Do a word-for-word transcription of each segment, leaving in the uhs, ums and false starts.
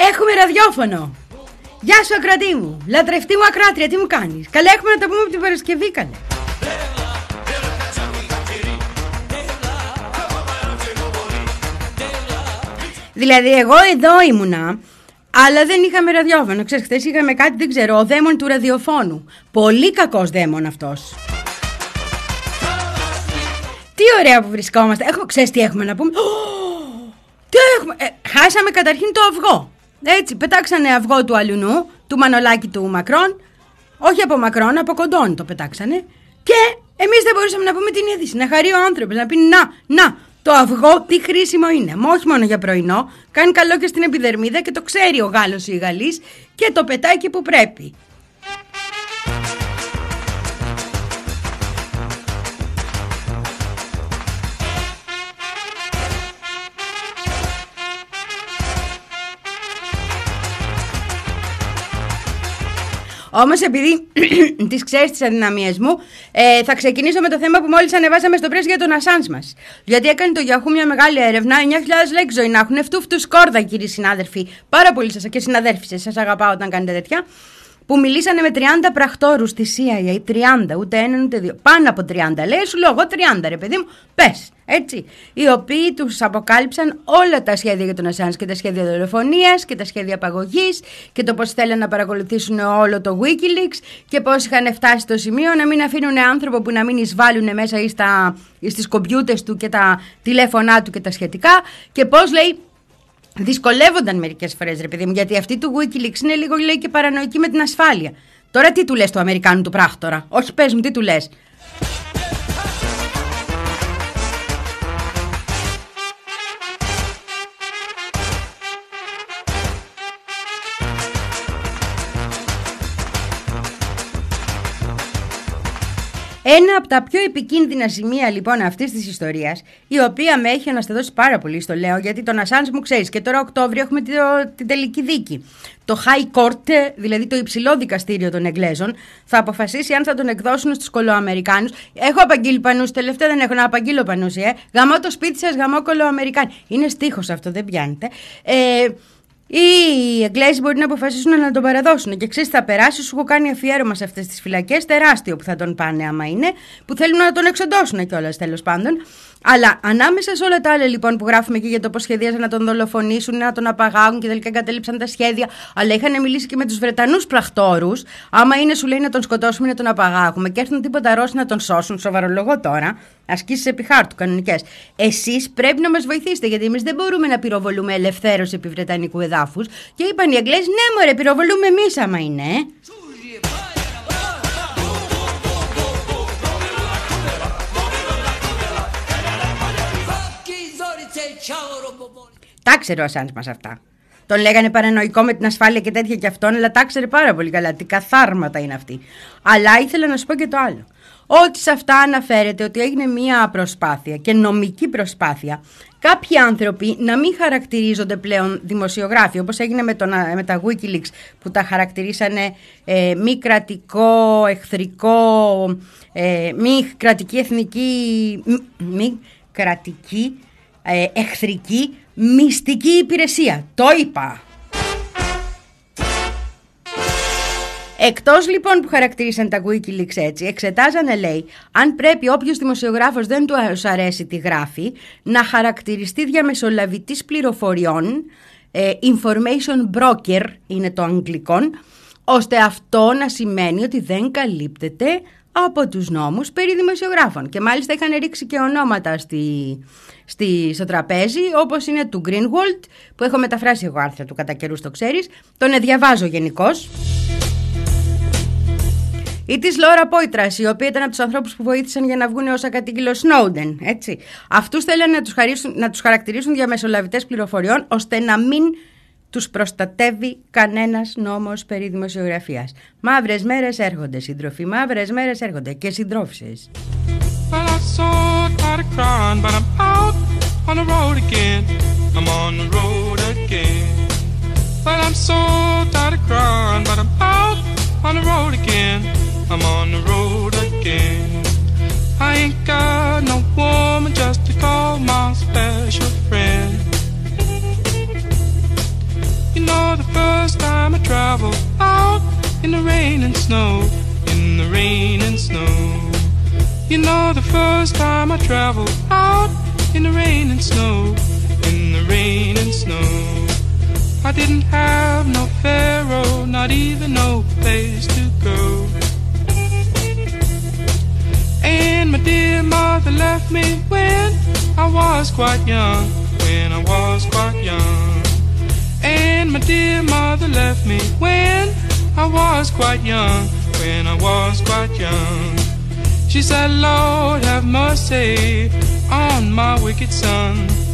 Έχουμε ραδιόφωνο. Γεια σου ακροατή μου, λατρευτή μου ακράτρια, τι μου κάνεις? Καλά, έχουμε να τα πούμε από την Παρασκευή, καλέ. Δηλαδή εγώ εδώ ήμουνα, αλλά δεν είχαμε ραδιόφωνο. Ξέρεις, χθες είχαμε κάτι, δεν ξέρω, ο δαίμον του ραδιοφώνου. Πολύ κακός δαίμον αυτός. Τι ωραία που βρισκόμαστε. Έχουμε, ξέρεις τι έχουμε να πούμε? Oh, τι έχουμε? Ε, χάσαμε καταρχήν το αυγό. Έτσι, πετάξανε αυγό του αλουνού, του Μανολάκη του Μακρόν. Όχι από Μακρόν, από Κοντών το πετάξανε. Και εμείς δεν μπορούσαμε να πούμε την είδηση. Να χαρεί ο άνθρωπος, να πει να, να, το αυγό τι χρήσιμο είναι. Μα όχι μόνο για πρωινό, κάνει καλό και στην επιδερμίδα και το ξέρει ο Γάλλος ή η Γαλλής και το πετάει εκεί που πρέπει. Όμως επειδή τις ξέρεις τις αδυναμίες μου, ε, θα ξεκινήσω με το θέμα που μόλις ανεβάσαμε στο πρέσβη για τον Ασάνζ μας. Γιατί έκανε το Yahoo μια μεγάλη έρευνα, εννιά χιλιάδες λέξεις ζωή να έχουν, φτού φτού σκόρδα κύριοι συνάδελφοι, πάρα πολύ σας και συναδέρφισες, σας αγαπάω όταν κάνετε τέτοια, που μιλήσανε με τριάντα πραχτόρους της σι άι έι, τριάντα, ούτε έναν ούτε δύο, πάνω από τριάντα, λέει, σου λέω εγώ τριάντα ρε παιδί μου, πες, έτσι, οι οποίοι τους αποκάλυψαν όλα τα σχέδια για τον Ασάνζ και τα σχέδια δολοφονίας και τα σχέδια απαγωγής και το πώς θέλουν να παρακολουθήσουν όλο το Wikileaks και πώς είχαν φτάσει στο σημείο να μην αφήνουν άνθρωπο που να μην εισβάλλουν μέσα ή, στα, ή στις κομπιούτες του και τα τηλέφωνά του και τα σχετικά και πώς λέει. Δυσκολεύονταν μερικές φορές, ρε παιδί μου, γιατί αυτή του Wikileaks είναι λίγο, λέει, και παρανοϊκή με την ασφάλεια. Τώρα τι του λες του Αμερικάνου του πράκτορα? Όχι, πες μου, τι του λες? Ένα από τα πιο επικίνδυνα σημεία λοιπόν αυτής της ιστορίας, η οποία με έχει αναστατώσει πάρα πολύ, στο λέω, γιατί τον Ασάνζ μου ξέρεις και τώρα Οκτώβριο έχουμε την, την τελική δίκη. Το High Court, δηλαδή το υψηλό δικαστήριο των Εγγλέζων, θα αποφασίσει αν θα τον εκδώσουν στους κολοαμερικάνους. Έχω απαγγείλει πανούς, τελευταία δεν έχω να απαγγείλω πανούς, ε. Γαμώ το σπίτι σας, γαμώ κολοαμερικάνοι. Είναι στίχος αυτό, δεν πιάνετε. Ε, Οι Εγγλέζοι μπορεί να αποφασίσουν να τον παραδώσουν και ξέρεις θα περάσει, σου έχω κάνει αφιέρωμα σε αυτές τις φυλακές, τεράστιο που θα τον πάνε άμα είναι, που θέλουν να τον εξοντώσουν κιόλας τέλος πάντων. Αλλά ανάμεσα σε όλα τα άλλα λοιπόν που γράφουμε εκεί για το πώς σχεδίαζαν να τον δολοφονήσουν, να τον απαγάγουν και τελικά εγκατέλειψαν τα σχέδια, αλλά είχαν μιλήσει και με τους Βρετανούς πραχτόρους, άμα είναι σου λέει να τον σκοτώσουμε ή να τον απαγάγουμε και έρθουν τίποτα Ρώσοι να τον σώσουν, σοβαρολογώ τώρα, ασκήσεις επί χάρτου κανονικές. Εσείς πρέπει να μας βοηθήσετε, γιατί εμείς δεν μπορούμε να πυροβολούμε ελευθέρως επί Βρετανικού εδάφους. Και είπαν οι Αγγλέζοι, ναι μωρέ, πυροβολούμε εμείς άμα είναι. Τα ξέρει ο Ασάνζ μας αυτά. Τον λέγανε παρανοϊκό με την ασφάλεια και τέτοια κι αυτόν, αλλά τα ξέρει πάρα πολύ καλά. Τι καθάρματα είναι αυτοί. Αλλά ήθελα να σου πω και το άλλο. Ότι σε αυτά αναφέρεται ότι έγινε μία προσπάθεια και νομική προσπάθεια κάποιοι άνθρωποι να μην χαρακτηρίζονται πλέον δημοσιογράφοι, όπως έγινε με, τον, με τα Wikileaks που τα χαρακτηρίσανε ε, μη κρατικό, εχθρικό, ε, μη κρατική εθνική, μη, μη κρατική, ε, εχθρική, μυστική υπηρεσία. Το είπα. Εκτός λοιπόν που χαρακτήρισαν τα Wikileaks έτσι, εξετάζανε λέει αν πρέπει όποιος δημοσιογράφος δεν του αρέσει τι γράφει να χαρακτηριστεί διαμεσολαβητής πληροφοριών, ε, information broker είναι το αγγλικό, ώστε αυτό να σημαίνει ότι δεν καλύπτεται από τους νόμους περί δημοσιογράφων. Και μάλιστα είχαν ρίξει και ονόματα στη, στη, στο τραπέζι, όπως είναι του Greenwald, που έχω μεταφράσει εγώ άρθρα του κατά καιρούς, το ξέρεις, τον διαβάζω γενικώς. Ή της Λόρα Πόιτρας, η οποία ήταν από τους ανθρώπους που βοήθησαν για να βγουν ως ακατήγγειλο Σνόουντεν, έτσι. Αυτούς θέλανε να τους, χαρίσουν, να τους χαρακτηρίσουν διαμεσολαβητές πληροφοριών, ώστε να μην τους προστατεύει κανένας νόμος περί δημοσιογραφίας. Μαύρες μέρες έρχονται, σύντροφοι, μαύρες μέρες έρχονται και συντρόφισσες. I'm on the road again. I ain't got no woman just to call my special friend. You know the time I travel out in the rain and snow, in the rain and snow. You know the first time I traveled out in the rain and snow, in the rain and snow. I didn't have no pharaoh, not even no place to go. And my dear mother left me when I was quite young, when I was quite young. And my dear mother left me when I was quite young, when I was quite young. She said, Lord, have mercy on my wicked son.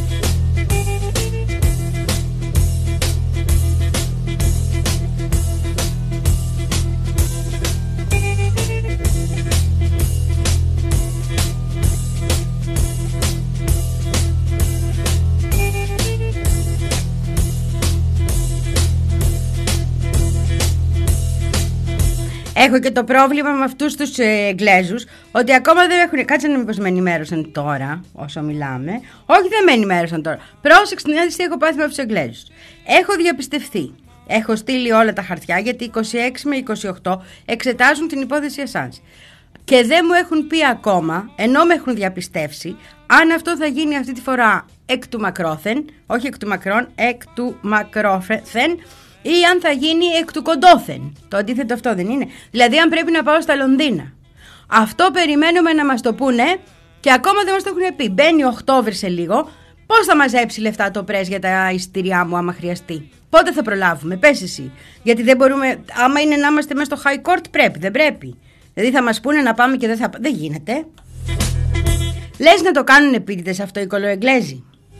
Έχω και το πρόβλημα με αυτούς τους ε, Εγγλέζους, ότι ακόμα δεν έχουν. Κάτσε να μήπως με ενημέρωσαν τώρα, όσο μιλάμε. Όχι, δεν με ενημέρωσαν τώρα. Πρόσεξε, να δεις τι έχω πάθει με αυτούς τους Εγγλέζους. Έχω διαπιστευθεί. Έχω στείλει όλα τα χαρτιά, γιατί είκοσι έξι με είκοσι οκτώ εξετάζουν την υπόθεση Assange. Και δεν μου έχουν πει ακόμα, ενώ με έχουν διαπιστεύσει, αν αυτό θα γίνει αυτή τη φορά εκ του μακρόθεν, όχι εκ του μακρόν, εκ του μακρόθεν, ή αν θα γίνει εκ του κοντόθεν. Το αντίθετο αυτό δεν είναι? Δηλαδή αν πρέπει να πάω στα Λονδίνα. Αυτό περιμένουμε να μας το πούνε και ακόμα δεν μας το έχουν πει. Μπαίνει Οκτώβρη σε λίγο. Πώς θα μαζέψει λεφτά το πρέσ για τα εισιτήριά μου άμα χρειαστεί? Πότε θα προλάβουμε? Πες εσύ. Γιατί δεν μπορούμε, άμα είναι να είμαστε μέσα στο High Court πρέπει, δεν πρέπει. Δηλαδή θα μας πούνε να πάμε και δεν θα... Δεν γίνεται. Λες να το κάνουν επίτηδες αυτό οι κολοεγγλέζοι?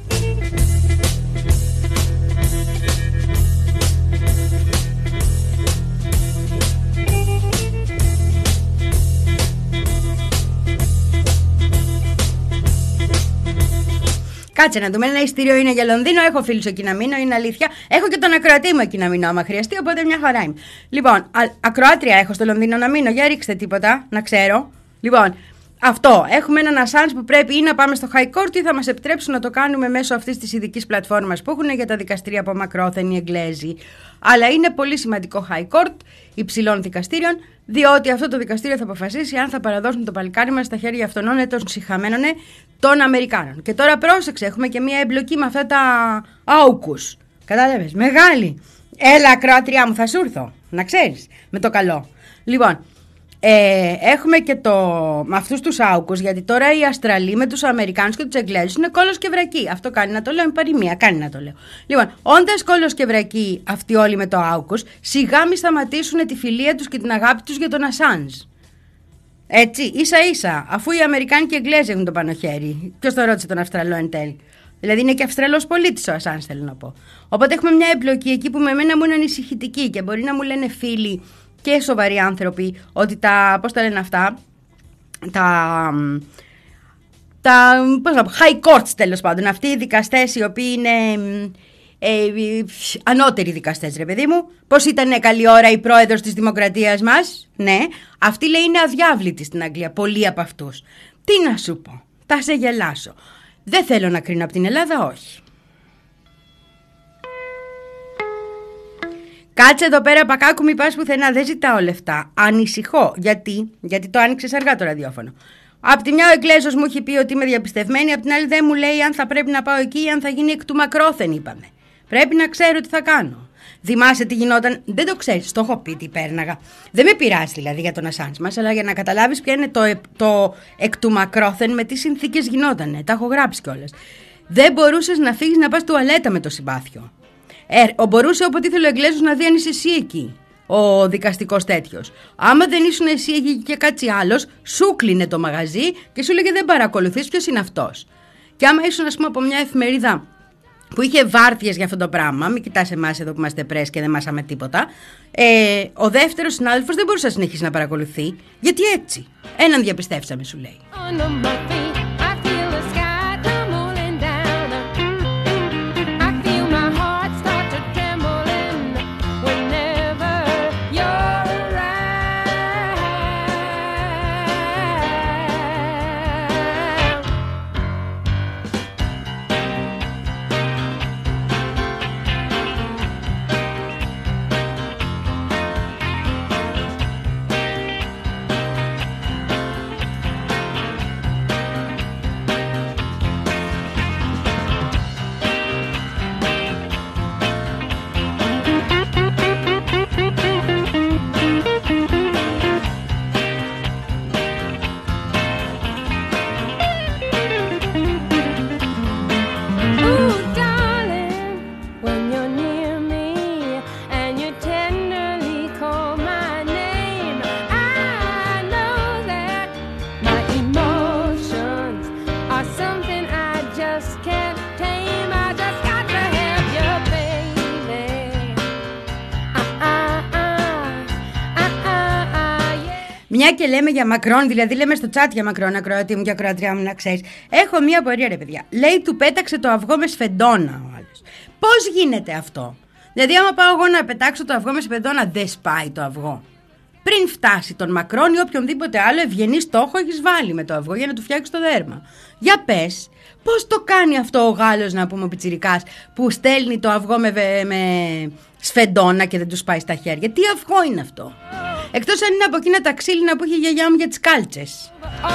Κάτσε να δούμε. Ένα ειστήριο είναι για Λονδίνο. Έχω φίλους εκεί να μείνω, είναι αλήθεια. Έχω και τον ακροατή μου εκεί να μείνω, άμα χρειαστεί. Οπότε μια χαρά είμαι. Λοιπόν, α, ακροάτρια έχω στο Λονδίνο να μείνω. Για ρίξτε τίποτα, να ξέρω. Λοιπόν, αυτό. Έχουμε έναν Assange που πρέπει ή να πάμε στο High Court ή θα μας επιτρέψουν να το κάνουμε μέσω αυτής της ειδικής πλατφόρμας που έχουν για τα δικαστήρια από μακρόθεν οι Εγγλέζοι. Αλλά είναι πολύ σημαντικό High Court υψηλών δικαστήριων, διότι αυτό το δικαστήριο θα αποφασίσει αν θα παραδώσουν το παλικάρι μας στα χέρια αυτών των σιχαμένων των Αμερικάνων. Και τώρα πρόσεξε, έχουμε και μία εμπλοκή με αυτά τα άουκους. Κατάλαβες, μεγάλη. Έλα, ακροάτριά μου, θα σου έρθω, να ξέρεις, με το καλό. Λοιπόν, ε, έχουμε και το, με αυτούς τους άουκους, γιατί τώρα οι Αστραλοί με τους Αμερικάνους και τους Εγγλέζους είναι κόλος και βρακί. Αυτό κάνει να το λέω, είναι παροιμία, κάνει να το λέω. Λοιπόν, όντας κόλος και βρακί αυτοί όλοι με το άουκους, σιγά μη σταματήσουν τη φιλία τους και την αγάπη τους για τον Assange. Έτσι, ίσα ίσα, αφού οι Αμερικάνοι και οι Εγγλέζοι έχουν το πάνω χέρι. Ποιος το ρώτησε τον Αυστραλό εν τέλει? Δηλαδή είναι και Αυστραλός πολίτης ο Assange, θέλω να πω. Οπότε έχουμε μια εμπλοκή εκεί που με εμένα μου είναι ανησυχητική και μπορεί να μου λένε φίλοι και σοβαροί άνθρωποι ότι τα, πώς τα λένε αυτά, τα, τα πώς να πω, high courts τέλος πάντων, αυτοί οι δικαστές οι οποίοι είναι ε, ανώτεροι δικαστές, ρε παιδί μου. Πώς ήταν καλή ώρα η πρόεδρος της δημοκρατίας μας? Ναι, αυτή λέει είναι αδιάβλητη στην Αγγλία, πολλοί από αυτούς. Τι να σου πω, θα σε γελάσω. Δεν θέλω να κρίνω από την Ελλάδα, όχι. Κάτσε εδώ πέρα, Πακάκου, μη πας πουθενά, δεν ζητάω λεφτά. Ανησυχώ. Γιατί, γιατί το άνοιξες αργά το ραδιόφωνο. Απ' τη μια ο Εγγλέζος μου έχει πει ότι είμαι διαπιστευμένη, απ' την άλλη δεν μου λέει αν θα πρέπει να πάω εκεί ή αν θα γίνει εκ του μακρόθεν, είπαμε. Πρέπει να ξέρω τι θα κάνω. Θυμάσαι τι γινόταν? Δεν το ξέρεις, το έχω πει τι πέρναγα. Δεν με πειράζει δηλαδή για τον Assange μας, αλλά για να καταλάβεις ποια είναι το, το εκ του μακρόθεν, με τι συνθήκες γινότανε. Τα έχω γράψει κιόλας. Δεν μπορούσες να φύγεις να πας τουαλέτα με το συμπάθειο. Ε, μπορούσε όποτε ήθελε ο Εγγλέζος να δει αν είσαι εσύ εκεί, ο δικαστικός τέτοιος. Άμα δεν ήσουν εσύ εκεί και κάτι άλλος, σου κλείνε το μαγαζί και σου λέγε δεν παρακολουθείς ποιος είναι αυτός. Και άμα ήσουν, ας πούμε, από μια εφημερίδα που είχε βάρδιες για αυτό το πράγμα, μην κοιτάς εμάς εδώ που είμαστε πρέσ και δεν μάσαμε τίποτα, ε, ο δεύτερος συνάδελφος δεν μπορούσε να συνεχίσει να παρακολουθεί, γιατί έτσι. Έναν διαπιστεύσαμε, σου λέει. Μια και λέμε για Μακρόν, δηλαδή λέμε στο chat για Μακρόν, ακροατή μου και ακροατριά μου, να ξέρεις. Έχω μια απορία, ρε παιδιά. Λέει, του πέταξε το αυγό με σφεντόνα ο άλλος. Πώς γίνεται αυτό? Δηλαδή, άμα πάω εγώ να πετάξω το αυγό με σφεντόνα, δεν σπάει το αυγό? Πριν φτάσει τον Μακρόν ή οποιονδήποτε άλλο ευγενή στόχο έχεις βάλει με το αυγό για να του φτιάξεις το δέρμα. Για πες, πώς το κάνει αυτό ο Γάλλος, να πούμε, ο πιτσιρικάς, που στέλνει το αυγό με, με σφεντόνα και δεν του σπάει στα χέρια? Τι αυγό είναι αυτό? Εκτός αν είναι από εκείνα τα ξύλινα που είχε η γιαγιά μου για τις κάλτσες.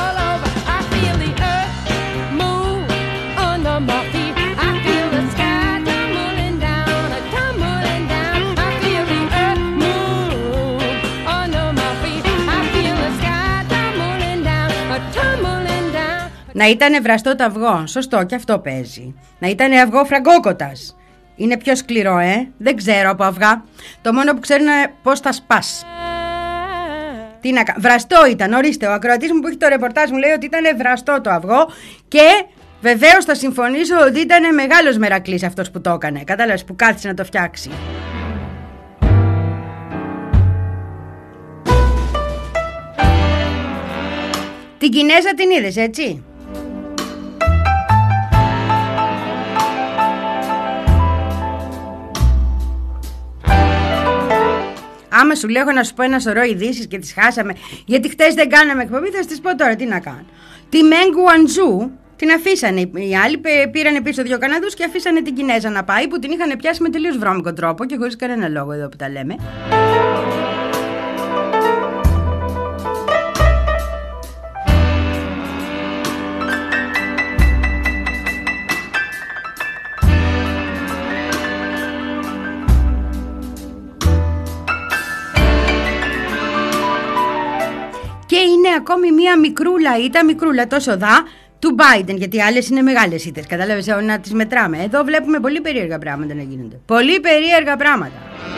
Να ήταν βραστό το αυγό, σωστό, και αυτό παίζει. Να ήταν αυγό φραγκόκοτας. Είναι πιο σκληρό, ε. Δεν ξέρω από αυγά. Το μόνο που ξέρω είναι πώς θα σπάς. Τι να κα... Βραστό ήταν, ορίστε. Ο ακροατής μου που έχει το ρεπορτάζ μου λέει ότι ήταν βραστό το αυγό. Και βεβαίως θα συμφωνήσω ότι ήταν μεγάλος μερακλής αυτός που το έκανε. Κατάλαβες, που κάθισε να το φτιάξει. Την Κινέζα την είδες, έτσι? Άμα σου λέω να σου πω ένα σωρό ειδήσεις και τις χάσαμε, γιατί χτες δεν κάναμε εκπομπή, θα στις πω τώρα τι να κάνω. Τη Μεν Γουαντζού την αφήσανε οι άλλοι, πήρανε πίσω δύο Καναδούς και αφήσανε την Κινέζα να πάει, που την είχαν πιάσει με τελείως βρώμικο τρόπο και χωρίς κανένα λόγο εδώ που τα λέμε. Και είναι ακόμη μία μικρούλα ήττα, μικρούλα τόσο δα, του Biden, γιατί οι άλλες είναι μεγάλες ήττες. Κατάλαβες, να τις μετράμε. Εδώ βλέπουμε πολύ περίεργα πράγματα να γίνονται. Πολύ περίεργα πράγματα.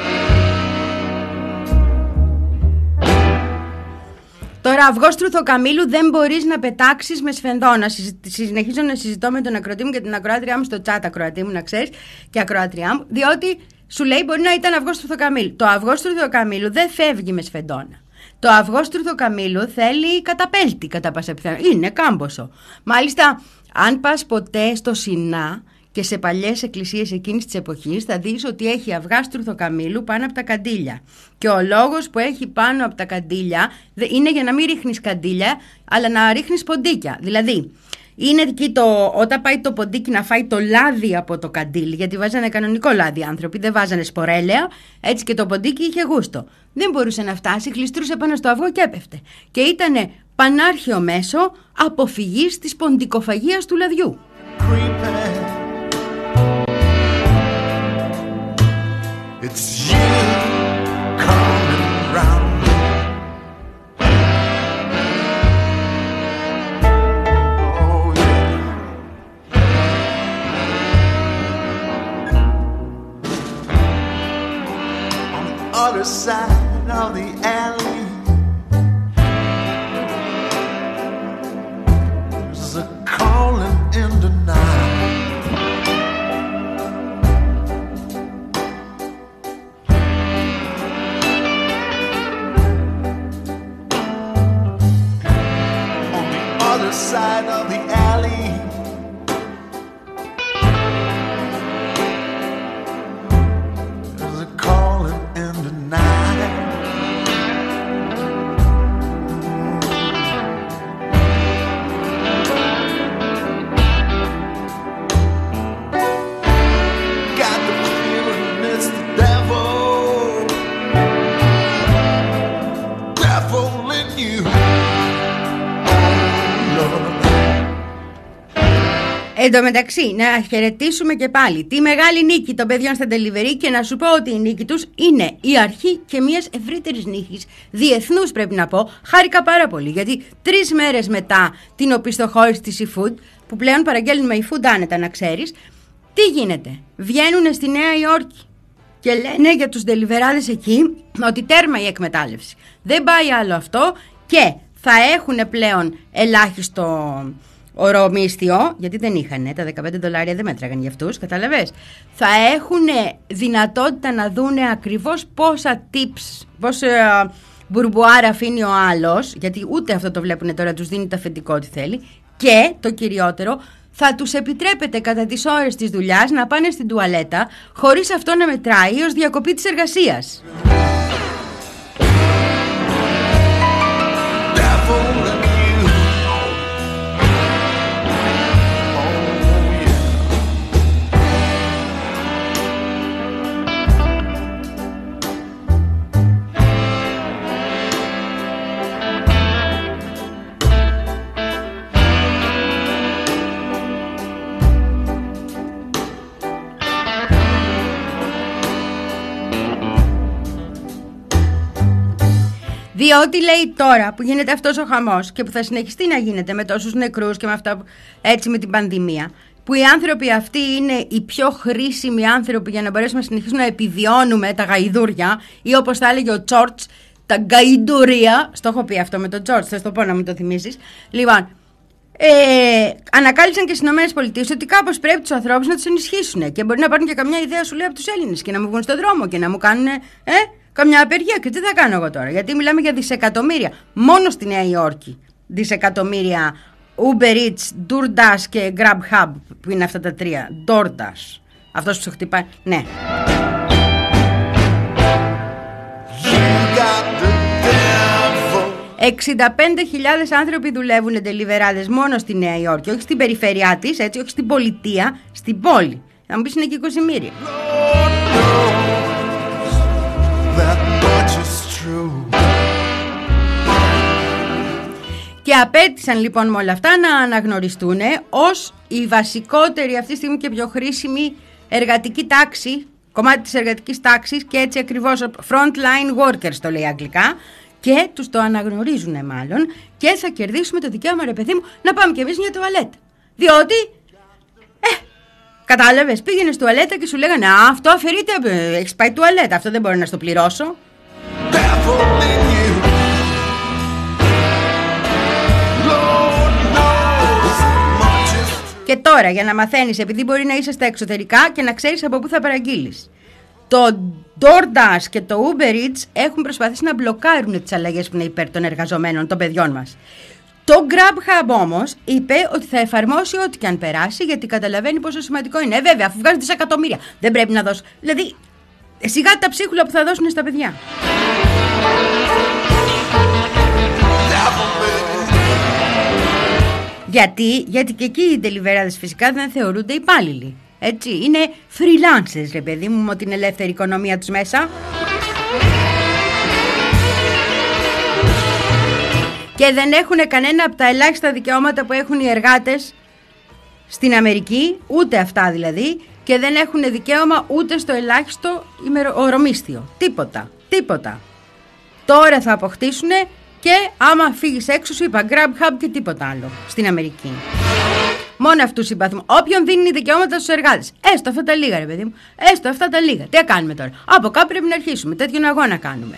Τώρα, αυγό στρουθοκαμήλου δεν μπορείς να πετάξεις με σφενδόνα. Συνεχίζω να συζητώ με τον ακροατή μου και την ακροάτριά μου στο chat, ακροατή μου, να ξέρεις, και ακροάτριά μου, διότι σου λέει μπορεί να ήταν αυγό στρουθοκαμήλου. Το αυγό στρουθοκαμήλου δεν φεύγει με σφεντόνα. Το αυγό στρουθοκαμήλου θέλει καταπέλτη κατά πάσα πιθανότητα. Είναι κάμποσο. Μάλιστα, αν πας ποτέ στο Σινά και σε παλιές εκκλησίες εκείνης της εποχής, θα δεις ότι έχει αυγά στρουθοκαμήλου πάνω από τα καντήλια. Και ο λόγος που έχει πάνω από τα καντήλια είναι για να μην ρίχνεις καντήλια, αλλά να ρίχνεις ποντίκια. Δηλαδή, είναι εκεί το, όταν πάει το ποντίκι να φάει το λάδι από το καντήλι, γιατί βάζανε κανονικό λάδι οι άνθρωποι, δεν βάζανε σπορέλαια, έτσι και το ποντίκι είχε γούστο. Δεν μπορούσε να φτάσει, χλιστρούσε πάνω στο αυγό και έπεφτε. Και ήτανε πανάρχαιο μέσο αποφυγής της ποντικοφαγίας του λαδιού. It's you coming round. Oh yeah. On the other side of the alley, there's a calling in the night. Side of the alley, there's a calling in the night. Got the feeling it's the devil, devil in you. Εν τω μεταξύ, να χαιρετήσουμε και πάλι τη μεγάλη νίκη των παιδιών στα delivery και να σου πω ότι η νίκη τους είναι η αρχή και μιας ευρύτερης νίκης, διεθνούς πρέπει να πω. Χάρηκα πάρα πολύ, γιατί τρεις μέρες μετά την οπισθοχώρηση της eFood, που πλέον παραγγέλνουν με eFood άνετα να ξέρεις, τι γίνεται? Βγαίνουν στη Νέα Υόρκη και λένε για τους deliverάδες εκεί ότι τέρμα η εκμετάλλευση. Δεν πάει άλλο αυτό και θα έχουν πλέον ελάχιστο ορομίσθιο, γιατί δεν είχαν, τα δεκαπέντε δολάρια δεν μέτραγαν για αυτούς, καταλαβες. Θα έχουν δυνατότητα να δούνε ακριβώς πόσα tips, πόσα μπουρμπουάρα αφήνει ο άλλος, γιατί ούτε αυτό το βλέπουν τώρα, τους δίνει το αφεντικό ό,τι θέλει. Και το κυριότερο, θα τους επιτρέπεται κατά τις ώρες της δουλειάς να πάνε στην τουαλέτα χωρίς αυτό να μετράει ως διακοπή της εργασίας. Διότι λέει τώρα που γίνεται αυτός ο χαμός και που θα συνεχιστεί να γίνεται με τόσους νεκρούς και με αυτά, έτσι με την πανδημία, που οι άνθρωποι αυτοί είναι οι πιο χρήσιμοι άνθρωποι για να μπορέσουμε να συνεχίσουμε να επιβιώνουμε τα γαϊδούρια, ή όπως θα έλεγε ο Τσόρτς, τα γκαϊντουρία. Στο έχω πει αυτό με τον Τσόρτς, θα στο πω να μου το θυμίσεις. Λοιπόν, ε, ανακάλυψαν και στις ΗΠΑ ότι κάπως πρέπει τους ανθρώπους να τους ενισχύσουν. Και μπορεί να πάρουν και καμιά ιδέα, σου λέει, από τους Έλληνες και να μου βγουν στον δρόμο και να μου κάνουν. Ε, καμιά απεργία. Και τι θα κάνω εγώ τώρα? Γιατί μιλάμε για δισεκατομμύρια. Μόνο στη Νέα Υόρκη δισεκατομμύρια Uber Eats, DoorDash και GrabHub, που είναι αυτά τα τρία. DoorDash. Αυτός που σου χτυπάει. Ναι. εξήντα πέντε χιλιάδες άνθρωποι δουλεύουν τελιβεράδες μόνο στη Νέα Υόρκη. Όχι στην περιφέρειά της, έτσι, όχι στην πολιτεία, στην πόλη. Θα μου πεις είναι και εικοσιμήρια. Και απέτησαν λοιπόν με όλα αυτά να αναγνωριστούν ως η βασικότερη αυτή τη στιγμή και πιο χρήσιμη εργατική τάξη, κομμάτι της εργατικής τάξης, και έτσι ακριβώς frontline workers το λέει αγγλικά, και τους το αναγνωρίζουν μάλλον, και θα κερδίσουμε το δικαίωμα, ρε παιδί μου, να πάμε κι εμείς μια τουαλέτα. Διότι, ε, κατάλαβες, πήγαινες τουαλέτα και σου λέγανε «Α, αυτό αφαιρείται, έχεις πάει τουαλέτα, αυτό δεν μπορώ να στο πληρώσω». Και τώρα για να μαθαίνεις, επειδή μπορεί να είσαι στα εξωτερικά και να ξέρεις από πού θα παραγγείλεις. Το DoorDash και το Uber Eats έχουν προσπαθήσει να μπλοκάρουν τις αλλαγές που είναι υπέρ των εργαζομένων, των παιδιών μας. Το GrabHub όμως είπε ότι θα εφαρμόσει ό,τι και αν περάσει, γιατί καταλαβαίνει πόσο σημαντικό είναι. Ε, βέβαια, αφού βγάζει δισεκατομμύρια, δεν πρέπει να δώσει. Δηλαδή, σιγά τα ψίχουλα που θα δώσουν στα παιδιά. Γιατί, γιατί και εκεί οι τελιβεράδες φυσικά δεν θεωρούνται υπάλληλοι. Έτσι, είναι freelancers, ρε παιδί μου, με την ελεύθερη οικονομία τους μέσα. Και δεν έχουν κανένα από τα ελάχιστα δικαιώματα που έχουν οι εργάτες στην Αμερική, ούτε αυτά δηλαδή, και δεν έχουν δικαίωμα ούτε στο ελάχιστο ωρομίσθιο. Τίποτα, τίποτα. Τώρα θα αποκτήσουν. Και άμα φύγεις έξω, σου είπα GrabHub και τίποτα άλλο στην Αμερική. Μόνο αυτούς συμπαθούμε. Όποιον δίνει δικαιώματα στους εργάτες. Έστω αυτά τα λίγα, ρε παιδί μου. Έστω αυτά τα λίγα. Τι κάνουμε τώρα? Από κάπου πρέπει να αρχίσουμε. Τέτοιον αγώνα κάνουμε.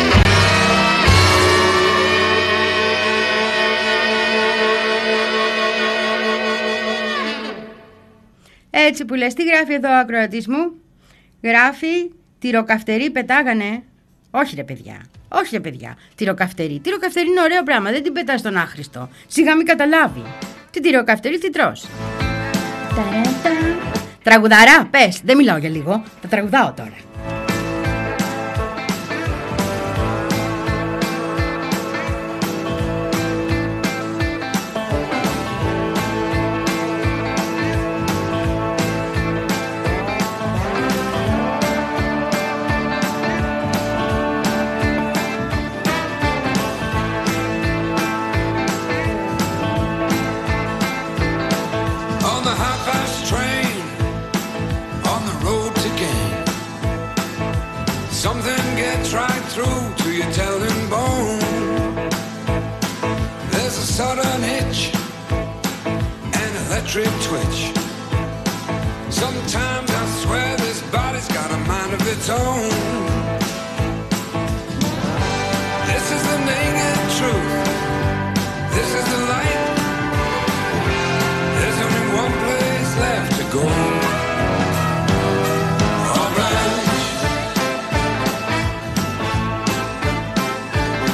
Έτσι που λες, τι γράφει εδώ ο ακροατής μου? Γράφει τυροκαυτερή πετάγανε. Όχι ρε παιδιά. Όχι ρε παιδιά. Τυροκαυτερή. Τυροκαυτερή είναι ωραίο πράγμα. Δεν την πετάς στον άχρηστο. Σιγά μην καταλάβει. Την τυροκαυτερή τι τρως? Τραγουδαρά, πες. Δεν μιλάω για λίγο. Τα τραγουδάω τώρα. Twitch. Sometimes I swear this body's got a mind of its own. This is the naked truth. This is the light. There's only one place left to go. Orange.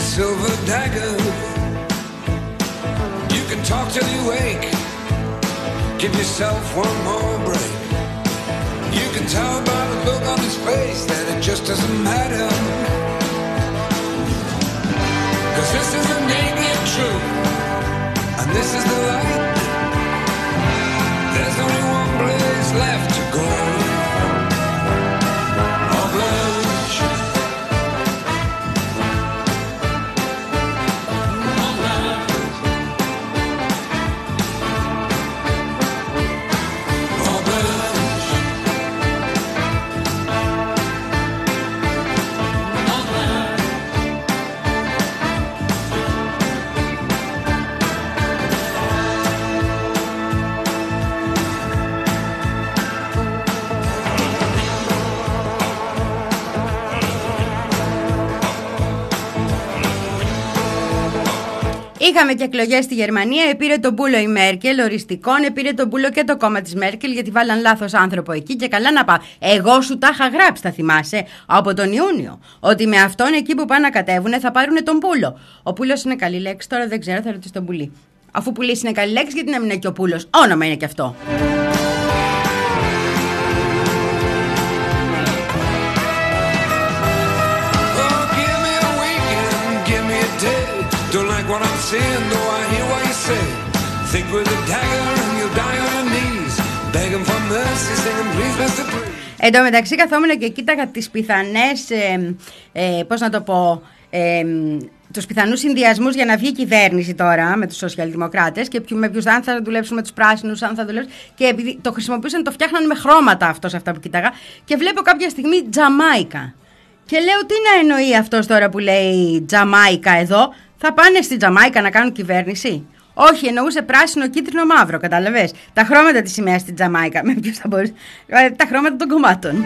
silver dagger. You can talk till you wake. Give yourself one more break. You can tell by the look on his face that it just doesn't matter. 'Cause this is the naked truth, and this is the light. There's only one place left to go. All blood. Είχαμε και εκλογές στη Γερμανία, επήρε τον πούλο η Μέρκελ, οριστικών, επήρε τον πούλο και το κόμμα της Μέρκελ, γιατί βάλαν λάθος άνθρωπο εκεί και καλά να πάω. Εγώ σου τα είχα γράψει, τα θυμάσαι, από τον Ιούνιο. Ότι με αυτόν εκεί που πάνε να κατέβουνε θα πάρουνε τον πούλο. Ο πούλος είναι καλή λέξη, τώρα δεν ξέρω, θα ρωτήσω τον πουλί. Αφού πουλής είναι καλή λέξη, γιατί να μην είναι και ο πούλος. Όνομα είναι και αυτό. Don't like what I'm saying, though I hear what you say. Think with a dagger and you'll die on your knees. Begging for mercy, singing please, Mister Please. Εν τω μεταξύ καθόμουν και κοίταγα τις πιθανές, ε, ε, πώς να το πω, ε, τους πιθανούς συνδυασμούς για να βγει η κυβέρνηση τώρα με τους σοσιαλδημοκράτες και με ποιους αν θα δουλέψουν με τους πράσινους, αν θα δουλέψουν. Και επειδή το χρησιμοποιούσαν, το φτιάχναν με χρώματα αυτό σε αυτά που κοίταγα. Και βλέπω κάποια στιγμή Τζαμάικα. Και λέω, τι να εννοεί αυτός τώρα που λέει Τζαμάικα εδώ. Θα πάνε στη Τζαμάικα να κάνουν κυβέρνηση? Όχι, εννοούσε πράσινο, κίτρινο, μαύρο. Καταλαβες. Τα χρώματα της σημαίας στη Τζαμάικα. Με ποιους θα μπορούσε. Τα χρώματα των κομμάτων.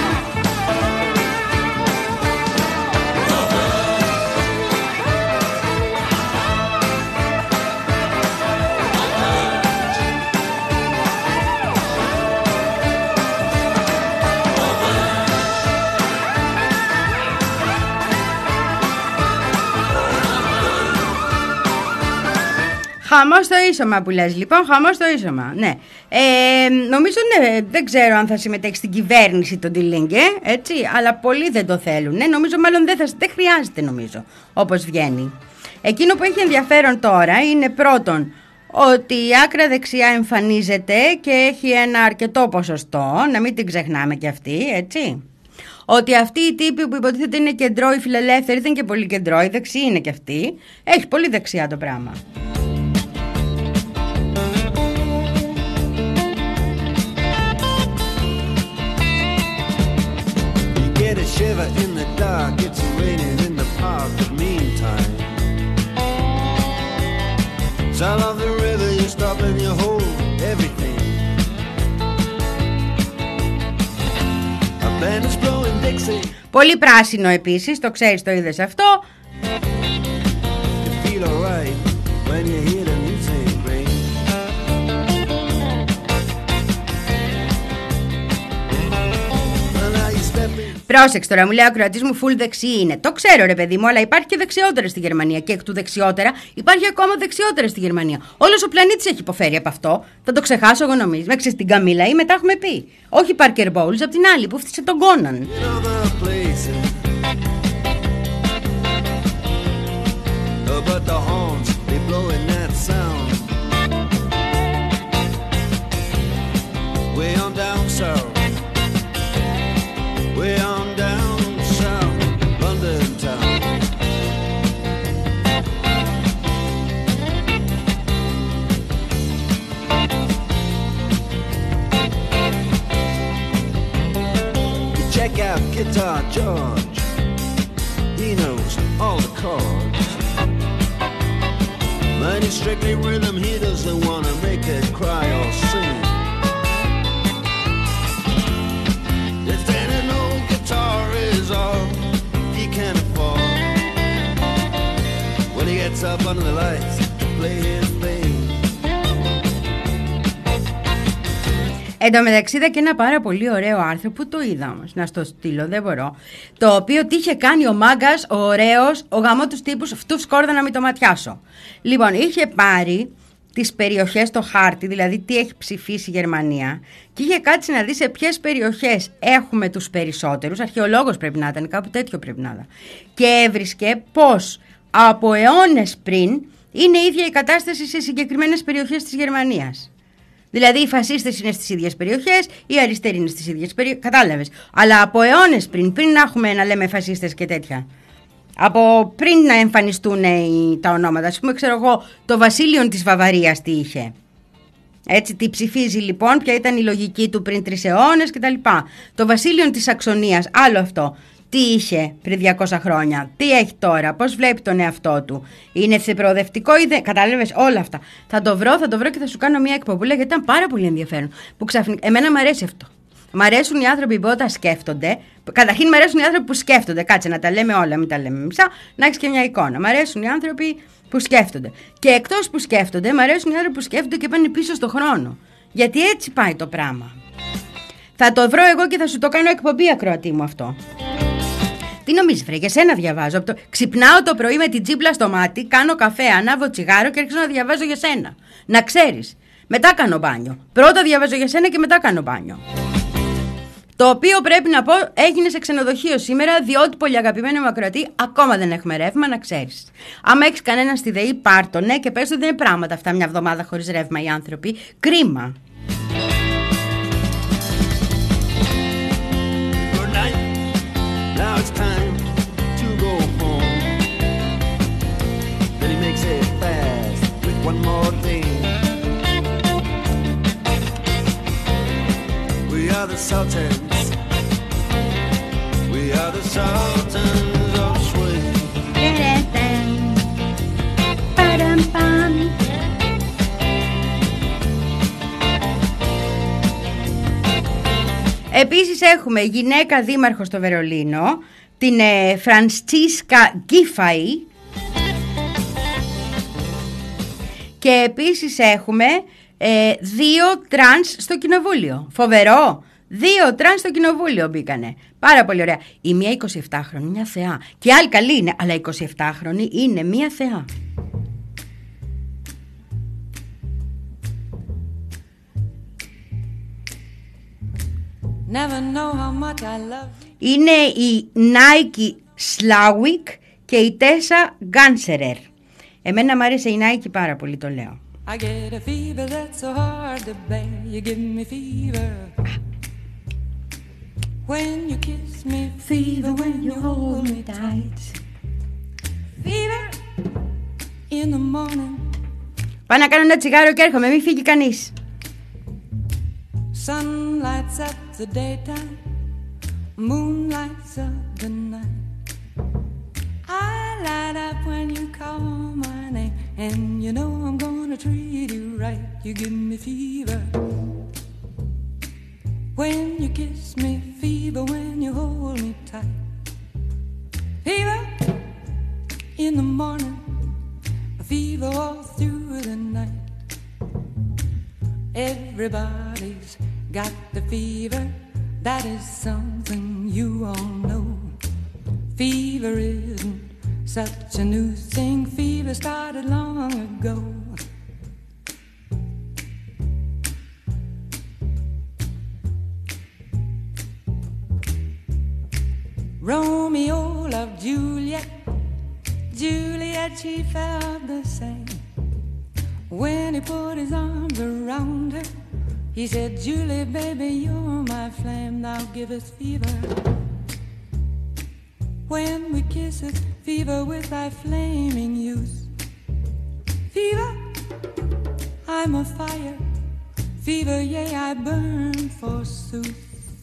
Χαμός το ίσωμα που λες, λοιπόν, χαμός το ίσωμα, ναι. Ε, νομίζω, ναι, δεν ξέρω αν θα συμμετέχει στην κυβέρνηση τον Τιλίνγκε, έτσι, αλλά πολλοί δεν το θέλουν, ναι, νομίζω μάλλον δεν, θα, δεν χρειάζεται, νομίζω, όπως βγαίνει. Εκείνο που έχει ενδιαφέρον τώρα είναι πρώτον ότι η άκρα δεξιά εμφανίζεται και έχει ένα αρκετό ποσοστό, να μην την ξεχνάμε κι αυτή, έτσι. Ότι αυτοί οι τύποι που υποτίθεται είναι κεντρώοι φιλελεύθεροι δεν είναι και πολύ κεντρώοι, δεξιοί είναι κι αυτοί, έχει πολύ δεξιά το πράγμα. Shiver in the dark, it's raining in the park, but meantime south of the river you stop and you hold everything. A band is blowing Dixie. Πολύ πράσινο επίσης, το ξέρεις, το είδες αυτό. You feel alright when you hear the music ring. Πρόσεξε τώρα, μου λέει ο ακροατής μου, full δεξί είναι. Το ξέρω, ρε παιδί μου, αλλά υπάρχει και δεξιότερα στη Γερμανία. Και εκ του δεξιότερα υπάρχει ακόμα δεξιότερα στη Γερμανία. Όλος ο πλανήτης έχει υποφέρει από αυτό. Θα το ξεχάσω, εγώ νομίζω. Με ξέρεις την Καμίλα ή μετά έχουμε πει. Όχι Parker Bowles, απ' την άλλη που φτύσε τον Κόναν. Way on down south, London town. You check out Guitar George, he knows all the chords. Mine is strictly rhythm, he doesn't wanna make it cry or sing. All he can afford when he gets up under the lights to play his thing. Εν τω μεταξύ είδα και ένα πάρα πολύ ωραίο άρθρο που το είδα όμως, να στο στείλω, δεν μπορώ. Το οποίο τι είχε κάνει ο μάγκας, ο ωραίος, ο γαμώτος τύπους, αυτού σκόρδα να μην το ματιάσω. Λοιπόν, είχε πάρει τις περιοχές στο χάρτη, δηλαδή τι έχει ψηφίσει η Γερμανία, και είχε κάτσει να δει σε ποιες περιοχές έχουμε τους περισσότερους. Αρχαιολόγος πρέπει να ήταν, κάπου τέτοιο πρέπει να ήταν. Και έβρισκε πως από αιώνες πριν είναι η ίδια η κατάσταση σε συγκεκριμένες περιοχές της Γερμανίας. Δηλαδή οι φασίστες είναι στις ίδιες περιοχές, οι αριστεροί είναι στις ίδιες περιοχές. Κατάλαβες. Αλλά από αιώνες πριν, πριν να έχουμε να λέμε φασίστες και τέτοια. Από πριν να εμφανιστούν οι, τα ονόματα. Ας πούμε, ξέρω εγώ, το βασίλειο της Βαβαρίας τι είχε. Έτσι, τι ψηφίζει λοιπόν, ποια ήταν η λογική του πριν τρεις αιώνες κτλ. Το βασίλειο της Σαξονίας, άλλο αυτό. Τι είχε πριν διακόσια χρόνια, τι έχει τώρα, πώς βλέπει τον εαυτό του, είναι προοδευτικό ή δεν. Κατάλαβες όλα αυτά. Θα το βρω, θα το βρω και θα σου κάνω μια εκπομπούλα γιατί ήταν πάρα πολύ ενδιαφέρον. Που ξαφνικά. Εμένα μου αρέσει αυτό. Μ' αρέσουν οι άνθρωποι που όταν σκέφτονται. Καταρχήν, μ' αρέσουν οι άνθρωποι που σκέφτονται. Κάτσε να τα λέμε όλα, μην τα λέμε μισά, να έχει και μια εικόνα. Μ' αρέσουν οι άνθρωποι που σκέφτονται. Και εκτός που σκέφτονται, μ' αρέσουν οι άνθρωποι που σκέφτονται και πάνε πίσω στο χρόνο. Γιατί έτσι πάει το πράγμα. Θα το βρω εγώ και θα σου το κάνω εκπομπή, ακροατή μου αυτό. Τι νομίζεις, βρε, για σένα διαβάζω. Το... Ξυπνάω το πρωί με την τσίπλα στο μάτι, κάνω καφέ, ανάβω τσιγάρο και αρχίζω να διαβάζω για σένα. Να ξέρεις. Μετά κάνω μπάνιο. Πρώτα διαβάζω για σένα και μετά κάνω μπάνιο. Το οποίο πρέπει να πω έγινε σε ξενοδοχείο σήμερα, διότι πολύ αγαπημένο μου ακροατή, ακόμα δεν έχουμε ρεύμα, να ξέρεις. Άμα έχεις κανένα στη ΔΕΗ, πάρ' το, ναι, και πες ότι δεν είναι πράγματα αυτά μια εβδομάδα χωρίς ρεύμα οι άνθρωποι. Κρίμα. Now it's time to go home. Then he makes it fast with one more thing. We are the Sultans. We are the Sultans of Swing. Επίσης έχουμε γυναίκα δήμαρχο στο Βερολίνο, την ε, Φραντσίσκα Γκίφαη. Και επίσης έχουμε ε, δύο τρανς στο κοινοβούλιο. Φοβερό! Δύο τρανς στο κοινοβούλιο μπήκανε. Πάρα πολύ ωραία. Η μία εικοσιεφτάχρονη, μια θεά. Και άλλη καλή είναι, αλλά εικοσιεφτάχρονη είναι μια θεά. Never know how much I love. Είναι η Nike Slawick και η Tessa Ganserer. Εμένα μου άρεσε η Nike πάρα πολύ, το λέω. I get a fever that's so hard to bear. You give me fever when you kiss me, fever when you hold me tight, fever in the morning. Πάω να κάνω ένα τσιγάρο και έρχομαι, μην φύγει κανείς. Sun lights up the daytime, moon lights up the night. I light up when you call my name, and you know I'm gonna treat you right. You give me fever when you kiss me, fever when you hold me tight, fever in the morning, a fever all through the night. Everybody's got the fever, that is something you all know. Fever isn't such a new thing, fever started long ago. Romeo loved Juliet, Juliet she felt the same. When he put his arms around her, he said, Julie, baby, you're my flame, thou givest fever. When we kiss it, fever with thy flaming youth. Fever, I'm a fire. Fever, yea, I burn forsooth.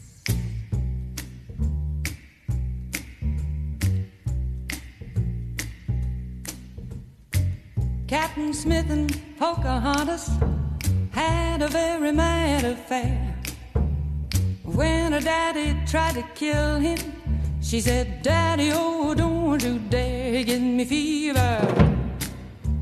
Captain Smith and Pocahontas had a very mad affair. When her daddy tried to kill him, she said, Daddy, oh, don't you dare give me fever.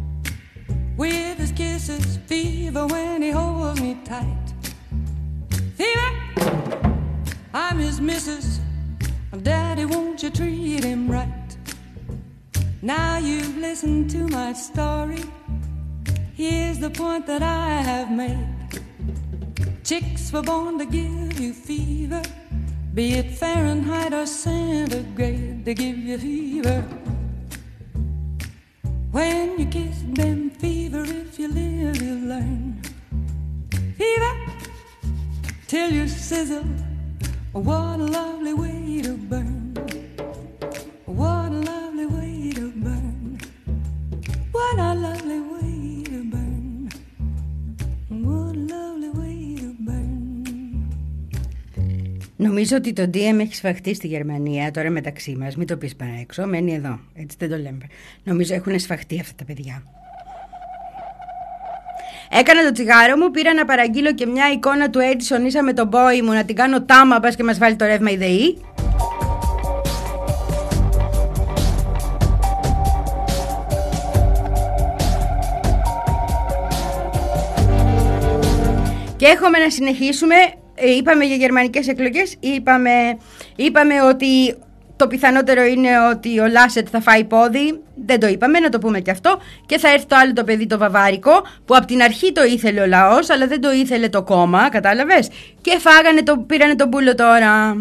With his kisses, fever when he holds me tight. Fever, I'm his missus. Daddy, won't you treat him right? Now you've listened to my story. Here's the point that I have made. Chicks were born to give you fever, be it Fahrenheit or centigrade, they give you fever. When you kiss them, fever, if you live, you learn. Fever, till you sizzle, what a lovely way to burn. What a lovely way to burn. What a lovely way to burn. What a lovely way to burn. Νομίζω ότι το ντι εμ έχει σφαχτεί στη Γερμανία, τώρα μεταξύ μας, μην το πεις παρά έξω, μένει εδώ, έτσι δεν το λέμε. Νομίζω έχουν σφαχτεί αυτά τα παιδιά. Έκανα το τσιγάρο μου, πήρα να παραγγείλω και μια εικόνα του Edison ίσα με τον μπόι μου, να την κάνω τάμα, μπας και μας βάλει το ρεύμα η ΔΕΗ. Και έχουμε να συνεχίσουμε. Είπαμε για γερμανικές εκλογές, είπαμε, είπαμε ότι το πιθανότερο είναι ότι ο Λάσετ θα φάει πόδι, δεν το είπαμε, να το πούμε και αυτό, και θα έρθει το άλλο το παιδί το βαβάρικο, που από την αρχή το ήθελε ο λαός, αλλά δεν το ήθελε το κόμμα, κατάλαβες, και φάγανε το, πήρανε τον πούλο τώρα.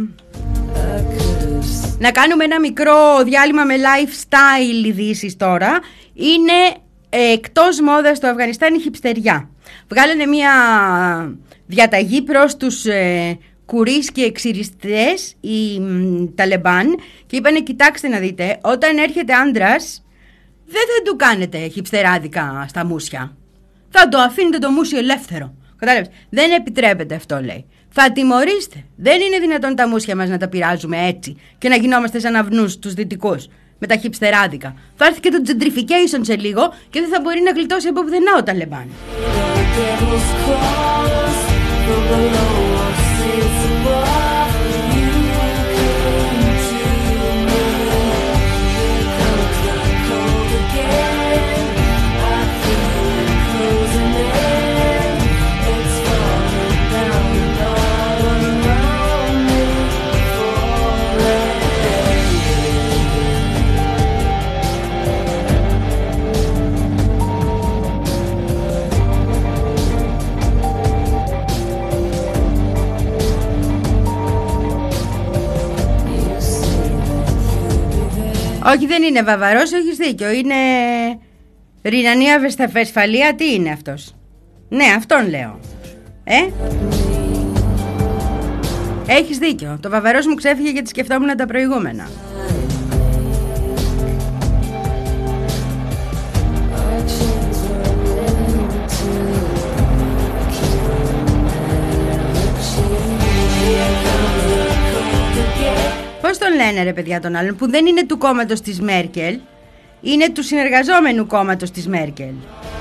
Να κάνουμε ένα μικρό διάλειμμα με lifestyle ειδήσεις τώρα. Είναι ε, εκτός μόδας στο Αφγανιστάν η χιψτεριά. Βγάλανε μια διαταγή προς τους ε, κουρίς και εξυριστές, οι μ, Ταλεμπάν, και είπανε, κοιτάξτε να δείτε, όταν έρχεται άντρας δεν θα του κάνετε χιψτεράδικα στα μουσια, θα το αφήνετε το μουσιο ελεύθερο. Κατάλαβες, δεν επιτρέπεται αυτό, λέει. Θα τιμωρήστε. Δεν είναι δυνατόν τα μουσια μας να τα πειράζουμε έτσι και να γινόμαστε σαν αυνούς τους δυτικούς με τα χιψτεράδικα. Θα έρθει και το gentrification σε λίγο και δεν θα μπορεί να γλιτώσει από πουθενά ο Ταλεμπάν. Όχι, δεν είναι Βαβαρός, έχεις δίκιο. Είναι Ρινανία Βεσταφεσφαλία. Τι είναι αυτός? Ναι, αυτόν λέω. Ε? Έχεις δίκιο. Το Βαβαρός μου ξέφυγε γιατί σκεφτόμουν τα προηγούμενα. Πώς τον λένε ρε παιδιά τον άλλον, που δεν είναι του κόμματος της Μέρκελ, είναι του συνεργαζόμενου κόμματος της Μέρκελ.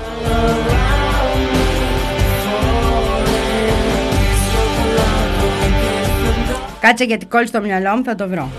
Κάτσε γιατί κόλλει στο μυαλό μου, θα το βρω.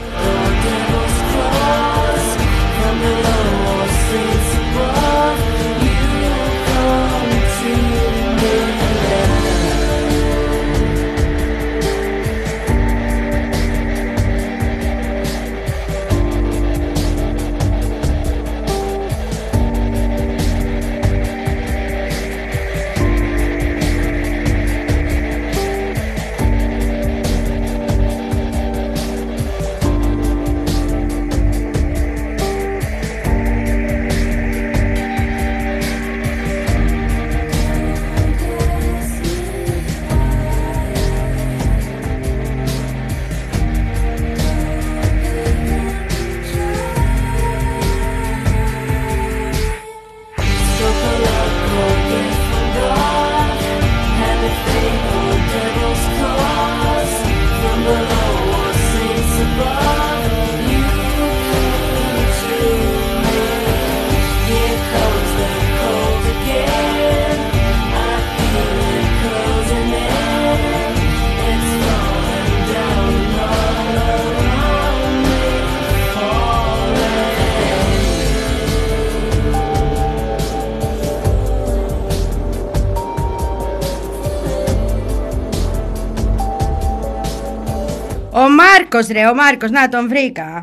Μάρκος ρε, ο Μάρκος, να τον βρήκα.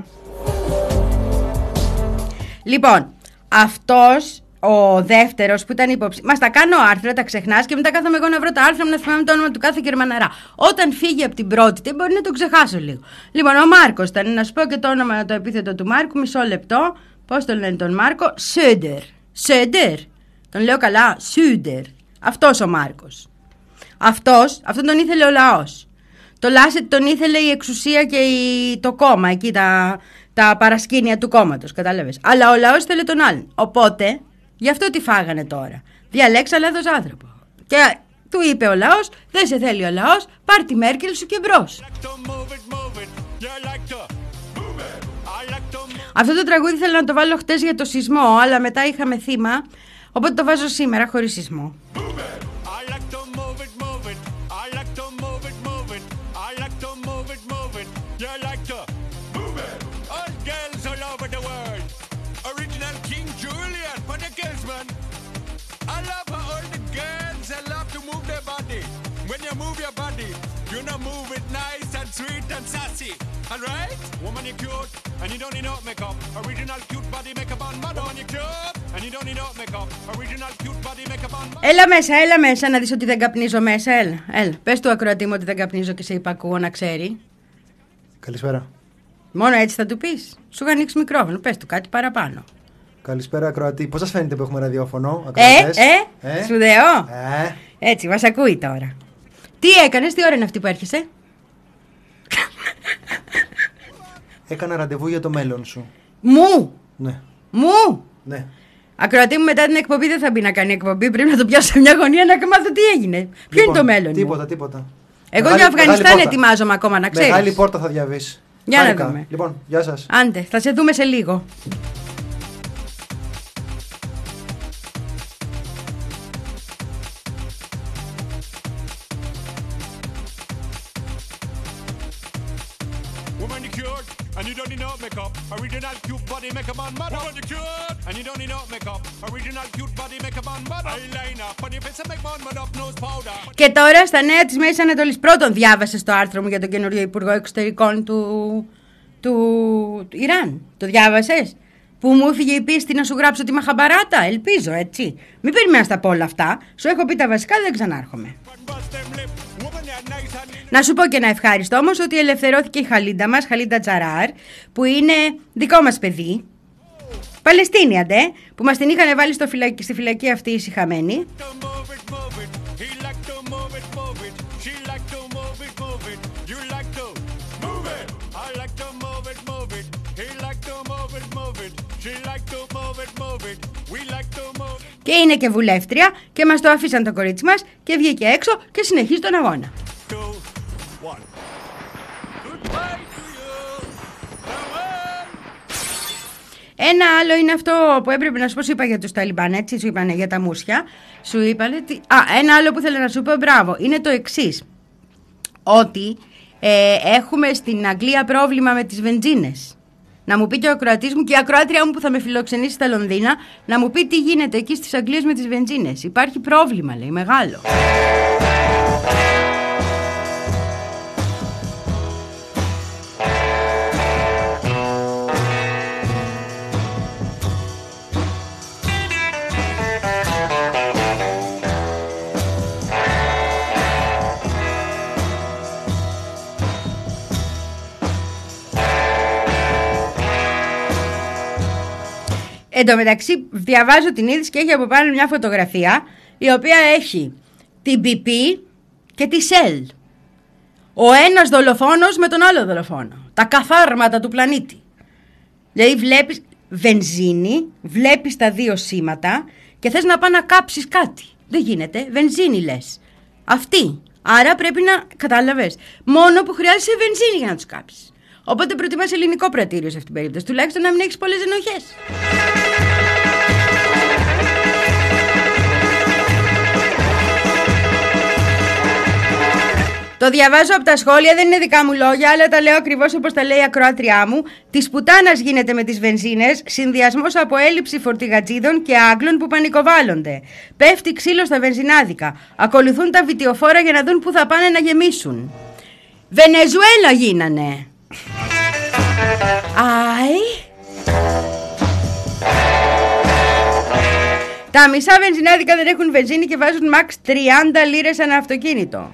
Λοιπόν, αυτός ο δεύτερος που ήταν υποψή. Μας τα κάνω άρθρα, τα ξεχνάς και μετά κάθομαι εγώ να βρω τα άρθρα μου να θυμάμαι το όνομα του κάθε γερμαναρά. Όταν φύγει από την πρώτη, μπορεί να τον ξεχάσω λίγο. Λοιπόν, ο Μάρκος ήταν, να σου πω και το όνομα, το επίθετο του Μάρκου, μισό λεπτό. Πώς τον λένε τον Μάρκο? Σέντερ. Σέντερ. Τον λέω καλά, Σέντερ. Αυτός ο Μάρκος. Αυτός, αυτόν τον ήθελε ο λαός. Το Λάσετ τον ήθελε η εξουσία και η, το κόμμα, εκεί τα, τα παρασκήνια του κόμματος, κατάλαβες. Αλλά ο λαός ήθελε τον άλλον. Οπότε, γι' αυτό τι φάγανε τώρα. Διαλέξα λάθος άνθρωπο. Και του είπε ο λαός, δεν σε θέλει ο λαός, πάρ' τη Μέρκελ σου και μπρος. Αυτό το τραγούδι ήθελα να το βάλω χτες για το σεισμό, αλλά μετά είχαμε θύμα, οπότε το βάζω σήμερα χωρίς σεισμό. When you move your body, you know move it nice and sweet and sassy. Alright? Woman, you cute, and you don't need no makeup. Original cute body makeup on mother. Woman, you cute, and you don't need no makeup. Original cute body makeup on mother. Έλα μέσα, έλα μέσα να δεις ότι δεν καπνίζω μέσα. Έλα, έλα. Πες του ακροατή μου ότι δεν καπνίζω και σε υπακούω να ξέρει. Καλησπέρα. Μόνο έτσι θα του πεις. Σου είχα ανοίξει μικρόφωνο, πες του κάτι παραπάνω. Καλησπέρα, ακροατή. Πώς σας φαίνεται που έχουμε ραδιόφωνο, Ε, ακροατές? ε, ε, σπουδαίο. Ε. Έτσι, μας ακούει τώρα. Τι έκανες, τι ώρα είναι αυτή που έρχεσαι? Έκανα ραντεβού για το μέλλον σου. Μου! Ναι. Μου! Ναι. Ακροατή μου, μετά την εκπομπή δεν θα μπει να κάνει εκπομπή. Πρέπει να το πιάσω σε μια γωνία να μάθω τι έγινε. Ποιο Λοιπόν, είναι το μέλλον τίποτα, μου? τίποτα. Εγώ Μεγάλη- για Αφγανιστάν μεγάλη πόρτα. ετοιμάζομαι ακόμα, να ξέρεις. Μεγάλη πόρτα θα διαβείς. Για να Χάρηκα. δούμε. Λοιπόν, γεια σας. Άντε, θα σε δούμε σε λίγο. Woman, you cute, and you don't need no makeup. Original cute body makeup on mother. Woman, you cute, and you don't need no makeup. Original cute body makeup on mother. Eyeliner, on your face and make one with up nose powder. Και τώρα στα νέα της Μέσης Ανατολής. Πρώτον, διάβασες το άρθρο μου για τον καινούριο Υπουργό Εξωτερικών του, του, του Ιράν. Το διάβασες? Που μου έφυγε η πίστη να σου γράψω τη μαχαμπαράτα. Ελπίζω, έτσι. Μην περιμένεις τα πω όλα αυτά. Σου έχω πει τα βασικά, δεν ξανάρχομαι. Να σου πω και ένα ευχάριστο όμως ότι ελευθερώθηκε η Χαλίντα μας, Χαλίντα Τζαράρ, που είναι δικό μας παιδί. Παλαιστίνια, ντε, που μας την είχαν βάλει στο φυλακή, στη φυλακή αυτή ησυχαμένη. Και είναι και βουλεύτρια και μας το αφήσαν το κορίτσι μας και βγήκε έξω και συνεχίζει τον αγώνα. Ένα άλλο είναι αυτό που έπρεπε να σου πω, σου είπα για τους Ταλιμπάν, έτσι, σου είπανε για τα μουσια. Σου είπανε τι... Α, ένα άλλο που θέλω να σου πω, μπράβο, είναι το εξής. Ότι ε, έχουμε στην Αγγλία πρόβλημα με τις βενζίνες. Να μου πει και ο ακροατής μου και η ακροάτρια μου που θα με φιλοξενήσει στα Λονδίνα, να μου πει τι γίνεται εκεί στις Αγγλίες με τις βενζίνες. Υπάρχει πρόβλημα, λέει, μεγάλο. Εν τω μεταξύ διαβάζω την είδηση και έχει από πάνω μια φωτογραφία η οποία έχει την μπι πι και τη Shell. Ο ένας δολοφόνος με τον άλλο δολοφόνο. Τα καθάρματα του πλανήτη. Δηλαδή βλέπεις βενζίνη, βλέπεις τα δύο σήματα και θες να πάει να κάψεις κάτι. Δεν γίνεται, βενζίνη λες. Αυτή. Άρα πρέπει να κατάλαβες. Μόνο που χρειάζεσαι βενζίνη για να τους κάψεις. Οπότε προτιμάς ελληνικό πρατήριο σε αυτήν την περίπτωση. Τουλάχιστον να μην έχεις πολλές ενοχές. Το διαβάζω από τα σχόλια, δεν είναι δικά μου λόγια, αλλά τα λέω ακριβώς όπως τα λέει η ακροάτριά μου. Της πουτάνας γίνεται με τις βενζίνες, συνδυασμός από έλλειψη φορτηγατζίδων και Άγγλων που πανικοβάλλονται. Πέφτει ξύλο στα βενζινάδικα. Ακολουθούν τα βιτιοφόρα για να δουν πού θα πάνε να γεμίσουν. Βενεζουέλα γίνανε. Άι. Τα μισά βενζινάδικα δεν έχουν βενζίνη και βάζουν max τριάντα λίρες ανά αυτοκίνητο.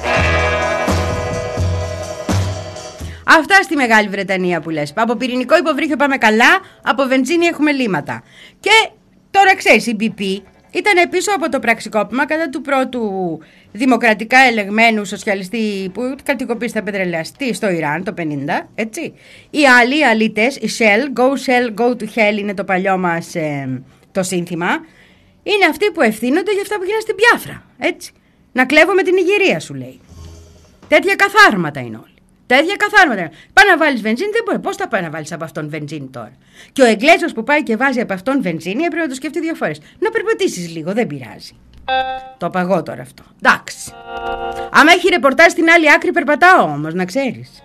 Αυτά στη Μεγάλη Βρετανία που λες. Από πυρηνικό υποβρύχιο πάμε καλά, από βενζίνη έχουμε λίματα. Και τώρα ξέρεις, η μπι πι ήταν πίσω από το πραξικόπημα κατά του πρώτου δημοκρατικά ελεγμένου σοσιαλιστή που κατοικοποίησε τα πετρελαιαστή στο Ιράν το πενήντα, έτσι. Οι άλλοι, οι αλήτες, η Shell, go Shell, go to hell είναι το παλιό μας ε, το σύνθημα. Είναι αυτοί που ευθύνονται για αυτά που γίνανε στην Πιάφρα, έτσι. Να κλέβω την Ιγυρία σου λέει. Τέτοια καθάρματα είναι όλοι. Τέτοια καθάρματα. Πάει να βάλεις βενζίνη, δεν μπορεί. Πώς θα πάει να βάλεις από αυτόν βενζίνη τώρα? Και ο Εγγλέζος που πάει και βάζει από αυτόν βενζίνη έπρεπε να το σκεφτεί δύο φορές. Να περπατήσεις λίγο, δεν πειράζει. Το παγώ τώρα αυτό. Εντάξει. Άμα έχει ρεπορτάζ στην άλλη άκρη, περπατάω όμως, να ξέρεις.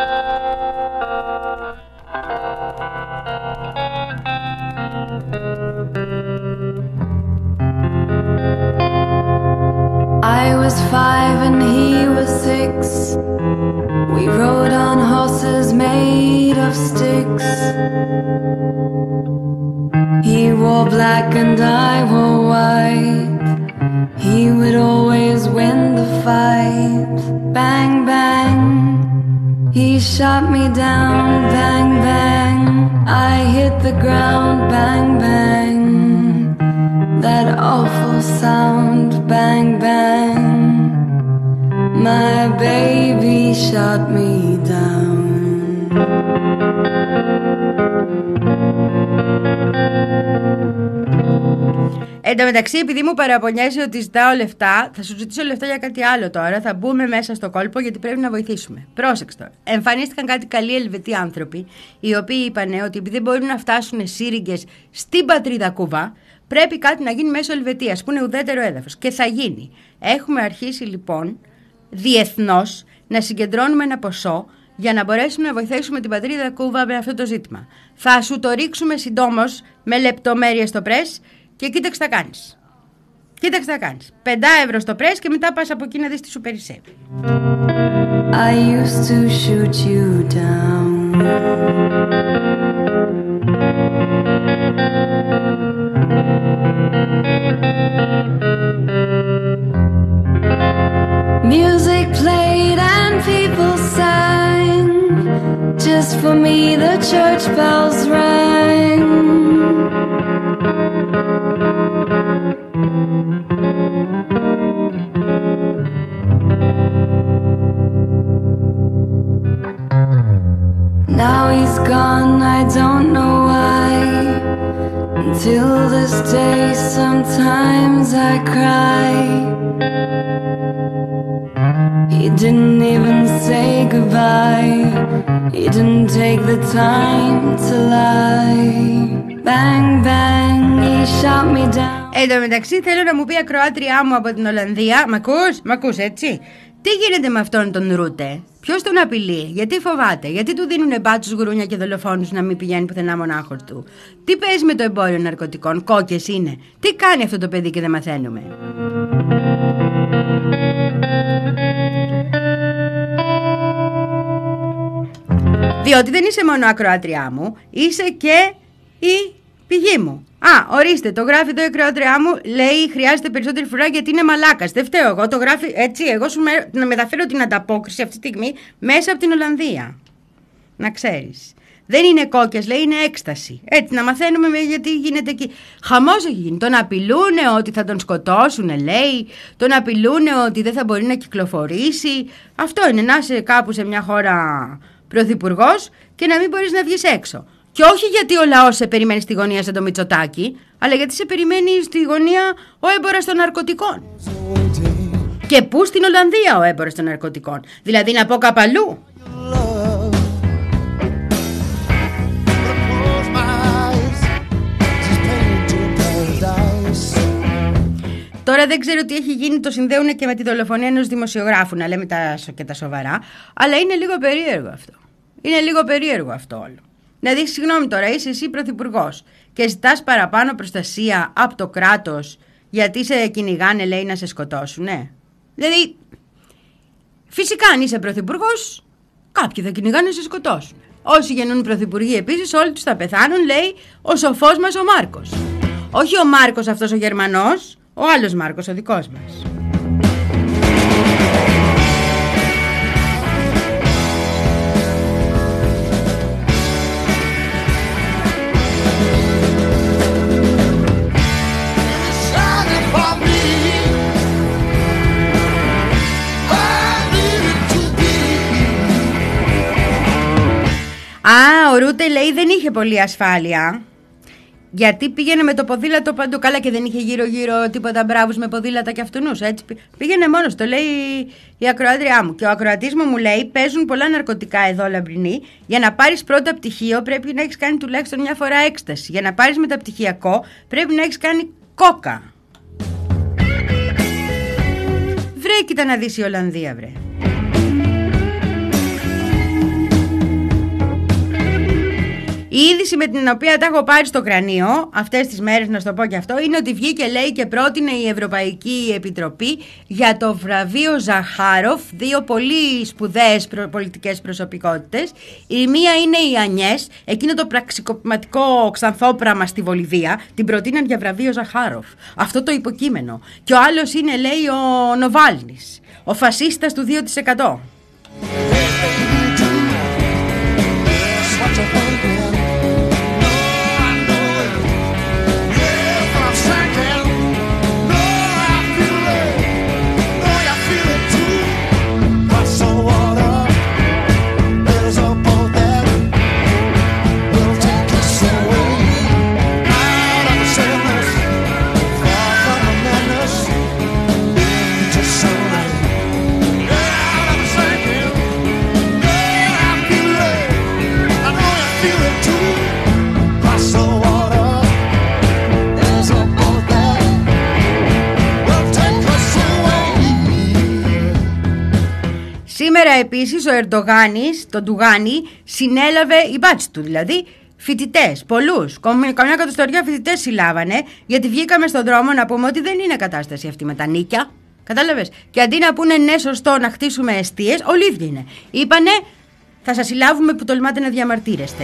I was five and he was six. We rode on horses made of sticks. He wore black and I wore white. He would always win the fight. Bang, bang. He shot me down. Bang, bang. I hit the ground. Bang, bang. That awful sound. Bang, bang. My baby shot me down. Εν τω μεταξύ, επειδή μου παραπονιάζει ότι ζητάω λεφτά, θα σου ζητήσω λεφτά για κάτι άλλο τώρα. Θα μπούμε μέσα στο κόλπο γιατί πρέπει να βοηθήσουμε. Πρόσεξε τώρα. Εμφανίστηκαν κάτι καλοί Ελβετοί άνθρωποι, οι οποίοι είπαν ότι επειδή δεν μπορούν να φτάσουν σύριγγες στην πατρίδα Κούβα, πρέπει κάτι να γίνει μέσω Ελβετίας, που είναι ουδέτερο έδαφος. Και θα γίνει. Έχουμε αρχίσει λοιπόν διεθνώς να συγκεντρώνουμε ένα ποσό για να μπορέσουμε να βοηθήσουμε την πατρίδα Κούβα με αυτό το ζήτημα. Θα σου το ρίξουμε συντόμως με λεπτομέρειες στο πρες και κοίταξε τα κάνεις. Κοίταξε τα κάνεις. Πεντά ευρώ στο πρες και μετά πας από εκεί να δεις τι σου περισσεύει. I used to shoot you down. Music played and people sang. Just for me the church bells rang. Now he's gone, I don't know why. Until this day sometimes I cry. He didn't even say goodbye. He didn't take the time to lie. Bang bang, he shot me down. Εν τω μεταξύ θέλω να μου πει ακροάτριά μου από την Ολλανδία. Μ' ακούς, μ' ακούς έτσι? Τι γίνεται με αυτόν τον Ρούτε? Ποιος τον απειλεί? Γιατί φοβάται? Γιατί του δίνουν μπάτσους, γουρούνια και δολοφόνους να μην πηγαίνει πουθενά μονάχος του? Τι παίζει με το εμπόριο ναρκωτικών? Κόκκες είναι? Τι κάνει αυτό το παιδί και δεν μαθαίνουμε? Διότι δεν είσαι μόνο ακροάτριά μου, είσαι και η πηγή μου. Α, ορίστε, το γράφει εδώ η ακροάτριά μου, λέει χρειάζεται περισσότερη φρουρά γιατί είναι μαλάκας. Δεν φταίω εγώ, το γράφει έτσι. Εγώ σου με, μεταφέρω την ανταπόκριση αυτή τη στιγμή μέσα από την Ολλανδία. Να ξέρεις. Δεν είναι κόκκες, λέει, είναι έκσταση. Έτσι, να μαθαίνουμε γιατί γίνεται εκεί. Χαμός έχει γίνει. Τον απειλούνε ότι θα τον σκοτώσουνε, λέει. Τον απειλούνε ότι δεν θα μπορεί να κυκλοφορήσει. Αυτό είναι, να είσαι κάπου σε μια χώρα πρωθυπουργός και να μην μπορείς να βγεις έξω. Και όχι γιατί ο λαός σε περιμένει στη γωνία σαν το Μητσοτάκη, αλλά γιατί σε περιμένει στη γωνία ο έμπορας των ναρκωτικών. Και πού? Στην Ολλανδία ο έμπορας των ναρκωτικών. Δηλαδή να πω κάπου αλλού. Τώρα δεν ξέρω τι έχει γίνει, το συνδέουν και με τη δολοφονία ενός δημοσιογράφου, να λέμε τα, και τα σοβαρά, αλλά είναι λίγο περίεργο αυτό. Είναι λίγο περίεργο αυτό όλο. Δηλαδή, συγγνώμη τώρα, είσαι εσύ πρωθυπουργός και ζητάς παραπάνω προστασία από το κράτος γιατί σε κυνηγάνε, λέει, να σε σκοτώσουν, ναι. Δηλαδή, φυσικά αν είσαι πρωθυπουργός, Κάποιοι θα κυνηγάνε να σε σκοτώσουν. Όσοι γεννούν πρωθυπουργοί επίσης, όλοι τους θα πεθάνουν, λέει ο σοφός μας ο Μάρκος. Όχι ο Μάρκος αυτός ο Γερμανός, ο άλλος Μάρκος, ο δικός μας. Α, ο Ρούτε λέει δεν είχε πολύ ασφάλεια. Γιατί πήγαινε με το ποδήλατο παντού. Καλά, και δεν είχε γύρω-γύρω τίποτα μπράβους με ποδήλατα και αυτονούς. Έτσι πήγαινε μόνος. Το λέει η ακροάτριά μου. Και ο ακροατής μου μου λέει: παίζουν πολλά ναρκωτικά εδώ, Λαμπρινή. Για να πάρεις πρώτα πτυχίο πρέπει να έχεις κάνει τουλάχιστον μια φορά έκσταση. Για να πάρεις μεταπτυχιακό πρέπει να έχεις κάνει κόκα. Βρε, κοίτα να δεις η Ολλανδία, βρε. Η είδηση με την οποία τα έχω πάρει στο κρανίο αυτές τις μέρες, να σου το πω και αυτό, είναι ότι βγήκε, λέει, και πρότεινε η Ευρωπαϊκή Επιτροπή για το βραβείο Ζαχάροφ δύο πολύ σπουδαίες προ- πολιτικές προσωπικότητες. Η μία είναι η Ανιές, εκείνο το πραξικοπηματικό ξανθόπραμα στη Βολιβία, την προτείναν για βραβείο Ζαχάροφ. Αυτό το υποκείμενο. Και ο άλλος είναι, λέει, ο Νοβάλνης, ο φασίστας του δύο τοις εκατό. Σήμερα επίσης ο Ερντογάνης, τον Ντουγάνη, συνέλαβε, η μπάτση του δηλαδή, φοιτητές, πολλούς. Καμιά κατοστοριά φοιτητές συλλάβανε, γιατί βγήκαμε στον δρόμο να πούμε ότι δεν είναι κατάσταση αυτή με τα νίκια. Κατάλαβες. Και αντί να πούνε ναι, σωστό, να χτίσουμε εστίες, ολίβια είναι. Είπανε, θα σας συλλάβουμε που τολμάτε να διαμαρτύρεστε.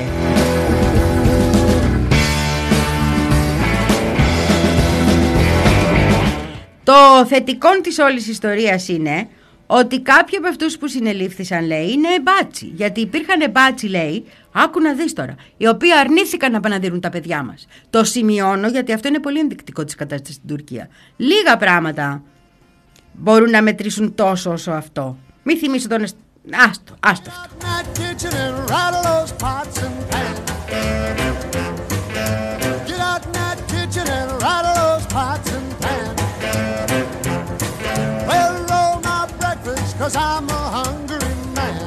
Το θετικό της όλης ιστορίας είναι ότι κάποιοι από αυτούς που συνελήφθησαν, λέει, είναι μπάτσι. Γιατί υπήρχαν μπάτσι, λέει, άκου να δεις τώρα, οι οποίοι αρνήθηκαν να παναδείρουν τα παιδιά μας. Το σημειώνω γιατί αυτό είναι πολύ ενδεικτικό της κατάστασης στην Τουρκία. Λίγα πράγματα μπορούν να μετρήσουν τόσο όσο αυτό. Μη θυμίσω τον... Άστο, άστο αυτό. Cause I'm a hungry man.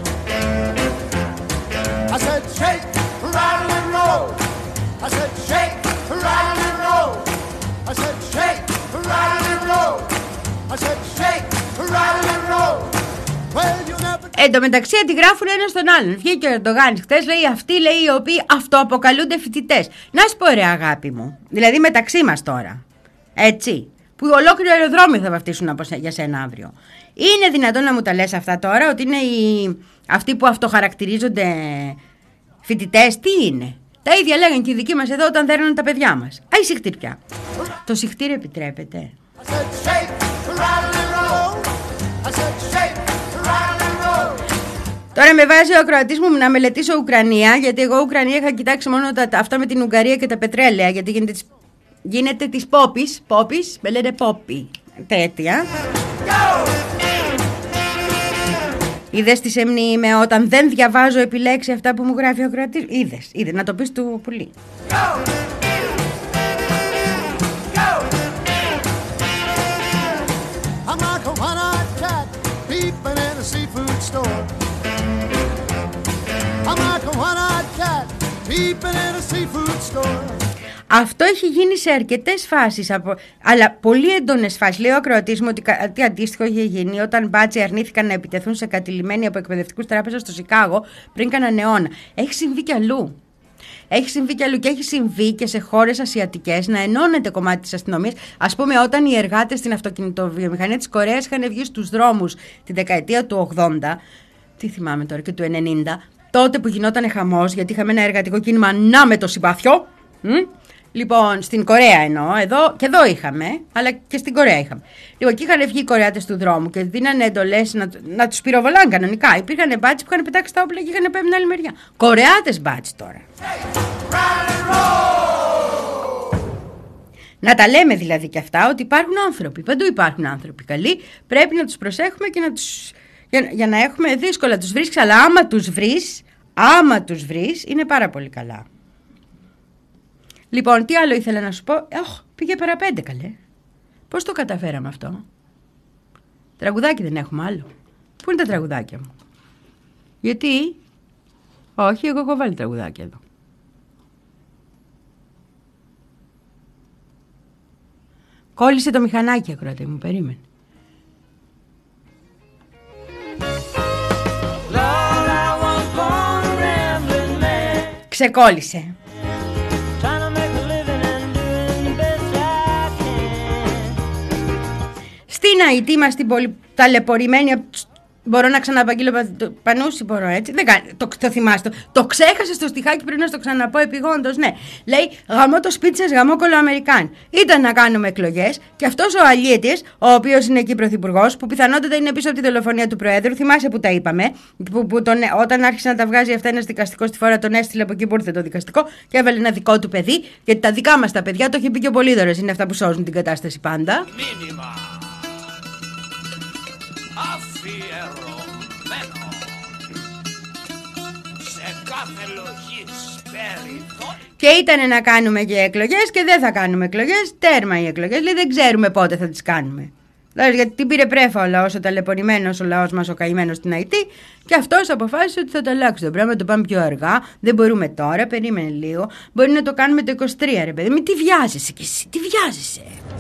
I said shake, rattle and roll. I said shake, rattle and roll. I said shake, rattle and roll. I said shake, rattle and roll. Well, you never... Εν τω μεταξύ αντιγράφουν ένα στον άλλον. Βγήκε ο Ερντογάνης χτες, λέει, αυτοί, λέει, οι οποίοι αυτοαποκαλούνται φοιτητές. Να σου πω, ρε αγάπη μου, δηλαδή μεταξύ μας τώρα, έτσι, που ολόκληρο αεροδρόμιο θα βαφτίσουν από για σένα αύριο. Είναι δυνατόν να μου τα λες αυτά τώρα, ότι είναι οι... αυτοί που αυτοχαρακτηρίζονται φοιτητές, τι είναι? Τα ίδια λέγανε και οι δικοί μας εδώ όταν δέρνουν τα παιδιά μας. Άι συχτήρ πια. Το συχτήρ επιτρέπεται? Τώρα με βάζει ο ακροατής μου να μελετήσω Ουκρανία, γιατί εγώ Ουκρανία είχα κοιτάξει μόνο τα, αυτά με την Ουγγαρία και τα πετρέλαια, γιατί γίνεται της, γίνεται της πόπης, πόπης, με λένε πόπη, τέτοια. Είδες τι σεμνή είμαι όταν δεν διαβάζω επιλέξει αυτά που μου γράφει ο ακροατής? Είδες, είδες, να το πεις του πουλί. I'm like a one-eyed cat peeping in a seafood store. I'm like a one-eyed cat peeping in a seafood store. Αυτό έχει γίνει σε αρκετές φάσεις, από... αλλά πολύ έντονες φάσεις. Λέει ο ακροατής μου ότι κάτι αντίστοιχο είχε γίνει όταν μπάτσοι αρνήθηκαν να επιτεθούν σε κατηλημένοι από εκπαιδευτικούς τράπεζες στο Σικάγο πριν κανένα αιώνα. Έχει συμβεί κι αλλού. Έχει συμβεί κι αλλού και έχει συμβεί και σε χώρες ασιατικές να ενώνεται κομμάτι της αστυνομίας. Ας πούμε, όταν οι εργάτες στην αυτοκινητοβιομηχανία της Κορέας είχαν βγει στους δρόμους τη δεκαετία του ογδόντα, Τι θυμάμαι τώρα, και του ενενήντα, τότε που γινόταν χαμός, γιατί είχαμε ένα εργατικό κίνημα να με το συμπάθιο. Μ? Λοιπόν, στην Κορέα εννοώ, εδώ και εδώ είχαμε, αλλά και στην Κορέα είχαμε. Λοιπόν, εκεί είχαν βγει οι Κορεάτες του δρόμου και δίνανε εντολές να, να τους πυροβολάνε κανονικά. Υπήρχαν μπάτσοι που είχαν πετάξει τα όπλα και είχαν πέφτει την άλλη μεριά. Κορεάτες μπάτσοι τώρα. Να τα λέμε δηλαδή και αυτά, ότι υπάρχουν άνθρωποι. Παντού υπάρχουν άνθρωποι καλοί. Πρέπει να τους προσέχουμε και να τους. Για, για να έχουμε δύσκολα τους βρίσκεις, αλλά άμα τους βρεις, άμα τους βρεις, είναι πάρα πολύ καλά. Λοιπόν, τι άλλο ήθελα να σου πω. Οχ, πήγε παραπέντε καλέ. Πώς το καταφέραμε αυτό? Τραγουδάκι δεν έχουμε άλλο? Πού είναι τα τραγουδάκια μου? Γιατί? Όχι, εγώ έχω βάλει τραγουδάκια εδώ. Κόλλησε το μηχανάκι, ακροατέ μου, περίμενε. Ξεκόλλησε. Στην Αϊτή είμαστε πολύ ταλαιπωρημένοι. Μπορώ να ξαναπαγγείλω Πανούση, μπορώ έτσι. Δεν κάνει, το, το θυμάστε. Το, το ξέχασε στο στιχάκι, πριν να στο ξαναπώ επιγόντως. Ναι, λέει γαμώ το σπίτι σας, γαμώ κολοαμερικάν. Ήταν να κάνουμε εκλογές και αυτός ο Αλίετης, ο οποίος είναι εκεί πρωθυπουργός, που πιθανότατα είναι πίσω από τη δολοφονία του Προέδρου, θυμάσαι που τα είπαμε. Που, που τον, όταν άρχισε να τα βγάζει αυτά ένας δικαστικός στη φορά, τον έστειλε από εκεί που ήρθε το δικαστικό και έβαλε ένα δικό του παιδί. Γιατί τα δικά μας τα παιδιά, το έχει πει και ο Πολύδωρος, είναι αυτά που σώζουν την κατάσταση πάντα. Μήνυμα. Αφιερωμένο σε κάθε λογής περιθώριο. Και ήταν να κάνουμε και εκλογές και δεν θα κάνουμε εκλογές. Τέρμα οι εκλογές, λέει δεν ξέρουμε πότε θα τις κάνουμε. Δηλαδή γιατί την πήρε πρέφα ο λαός, ο ταλαιπωρημένος ο λαός μας, ο καημένος στην Αϊτή. Και αυτός αποφάσισε ότι θα το αλλάξει το πράγμα, το πάμε πιο αργά. Δεν μπορούμε τώρα, περίμενε λίγο. Μπορεί να το κάνουμε το είκοσι τρία, ρε παιδί. Μην τι βιάζεσαι κι εσύ, τι βιάζεσαι.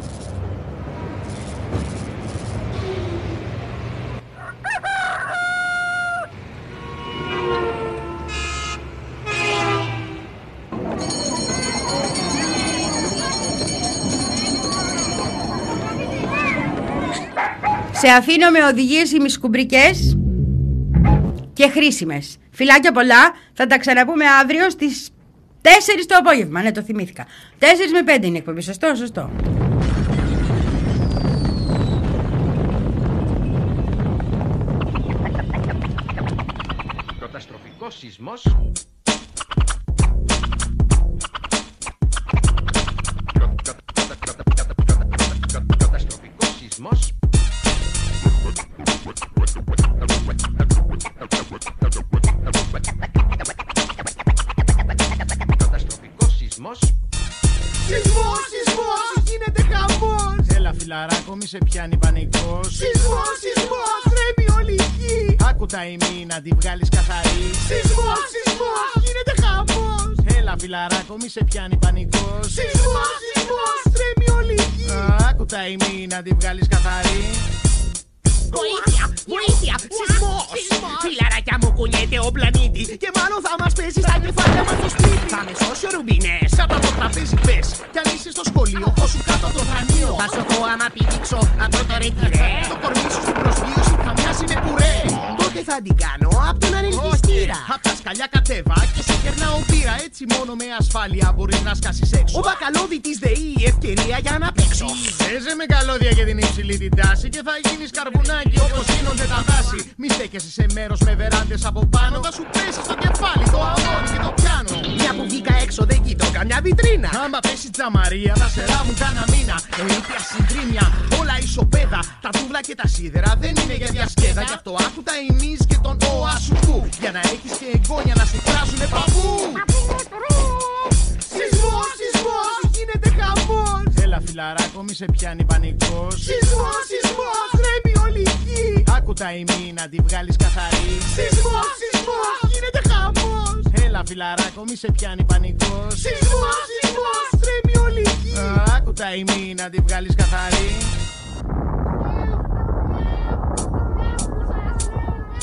Σε αφήνω με οδηγίες ημισκουμπρικές και χρήσιμες. Φιλάκια πολλά, θα τα ξαναπούμε αύριο στις τέσσερις το απόγευμα. Ναι, το θυμήθηκα. τέσσερις με πέντε είναι εκπομπή, σωστό, σωστό. Καταστροφικός σεισμός. Καταστροφικός σεισμός. Καταστροφικός σεισμός. Σεισμός, σεισμός, γίνεται χαμός. Έλα φιλαράκο, μη σε πιάνει πανικός. Σεισμός, σεισμός, τρέμει όλη η γη. Άκου τα ημί να τη βγάλεις καθαρή. Σεισμός, σεισμός, γίνεται χαμός. Έλα φιλαράκο, μη σε πιάνει πανικός. Σεισμός, σεισμός, τρέμει όλη η γη. Άκου τα ημί να τη βγάλεις καθαρή. Βοήθεια, βοήθεια, σεισμός, σεισμός. Φιλαράκια μου κουνιέται ο πλανήτη και μάλλον θα μας πέσει στα κεφάλια μας στο σπίτι. Θα με σώσει ο Ρουμπινές. Κάτω από το τραπέζι πες. Κι αν είσαι στο σχολείο, χώσου κάτω από το δρανείο. Θα σωθώ άμα πηδήξω από το ρετυρέ. Το κορμί σου στην προσγείωση θα μοιάζει με πουρέ. Τότε θα την κάνω απ' τον ανελκυστήρα. Απ' τα σκαλιά κατέβα και σε κερνάω πύρα. Έτσι μόνο με ασφάλεια μπορείς να σκάσεις έξω. Ο μπακαλώδητης ΔΕΗ η ευκαιρία για να παίξω. Παίζε με καλώδια για την υψηλή την τάση και θα γίνεις καρβουνάκι όπως γίνονται τα δάση. Μη στέκεσαι σε μέρος με βεράντες από πάνω. Θα σου πέσει στο κεφάλι το αμόρι και το πιάνο. Μια που βγήκα έξω δεν κοιτώ καμιά βιτρίνα. Άμα πέσει τζαμαρία θα σε ράβουν κάνα μήνα. Ενήθεια συντρίμια, όλα ισοπαίδα. Τα τούβλα και τα σίδερα δεν είναι για διασκέδα. Γι' αυτό άκου τα ημείς και τον όα σου κου. Για να έχεις και εγγόνια να σου κράζουνε παππού. Σεισμός, σεισμός, γίνεται χαμός. Έλα φιλαράκο, μη σε πιάνει πανικός. Σεισμός, σεισμός, τρέμει όλη η γη. Άκου τα ημί να τη βγάλεις καθαρή. Σεισμός, σεισμός, γίνεται χαμός. Έλα φιλαράκο, μη σε πιάνει πανικός. Σεισμός, σεισμός, τρέμει όλη η γη. Άκου τα ημί να τη βγάλεις καθαρή.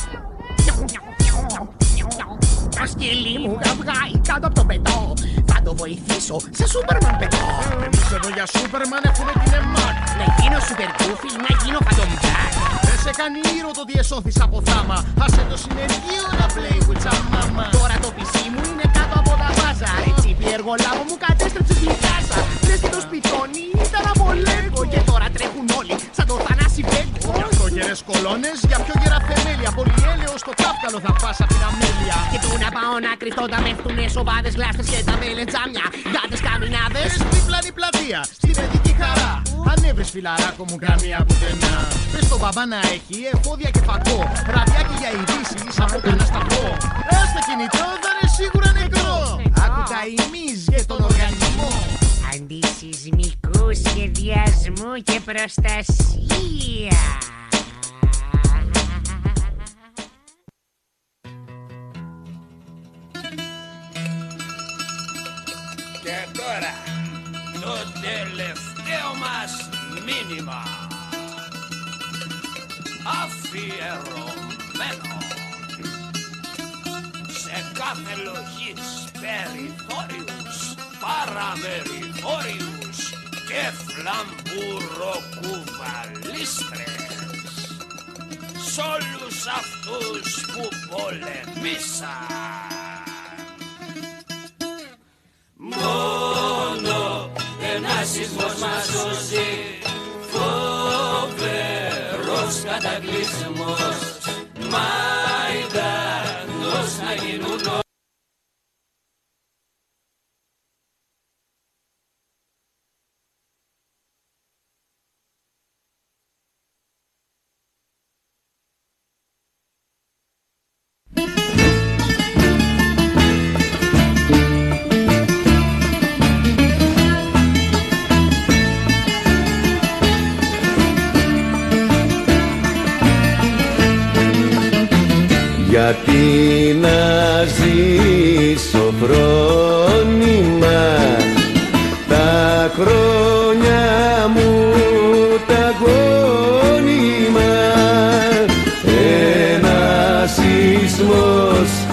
Το σκυλί μου καυγάει κάτω από το πετό. Θα το το βοηθήσω. Σε Σούπερμαν πετώ. Εμείς εδώ για Σούπερμαν έχουμε την ΕΜΑΚ. Να γίνω Σούπερ Γκούφι, να γίνω Phantom Jack. Δεν σε κάνει ήρωο το διεσώθης από θάμα. Άσε το συνεργείο να play with some mama. Τώρα το πι σι μου είναι κάτω από τα βάζα. Έτσι η εργολάβο μου κατέστρεψε στη κάσα. Λες και το σπιτόνι ήταν από Λέγκο. Και τώρα τρέχουν όλοι σαν το Θανάση Βέγκο. Για πιο γερές κολόνες, για πιο γερά θεμέλια. Πολυέλαιο στο κάφκαλο θα πας απ' την αμέλεια. Και του να πάω να κρυφτώ τα μέχτουνε σοβάδες γλάστες και τα μελετζάμια. Γάτες καμινάδες. Δίπλανη πλατεία, στην παιδική χαρά. Αν έβρεις φιλαράκο μου καμία πουθενά. Πες τον μπαμπά να έχει εφόδια και φακό. Ραδιάκι για ειδήσεις από κανένα σταθμό. Ας το κινητό θα είναι σίγουρα νεκρό. Άκου τα ημείς για τον οργανισμό. Αντισυσμικού σχεδιασμού και προστασία. Και τώρα το τελευταίο μας μήνυμα, αφιερωμένο σε κάθε λογής περιθώριους, παραμεριθώριους και φλαμπουροκουβαλίστρες, σ' όλους αυτούς που πολεμήσαν. Μόνο ένας σεισμός μας σώζει, φοβερός κατακλυσμός, μαϊντανός να γίνουν. Γιατί να ζήσω φρόνημα τα χρόνια μου τα γόνιμα, ένας σεισμός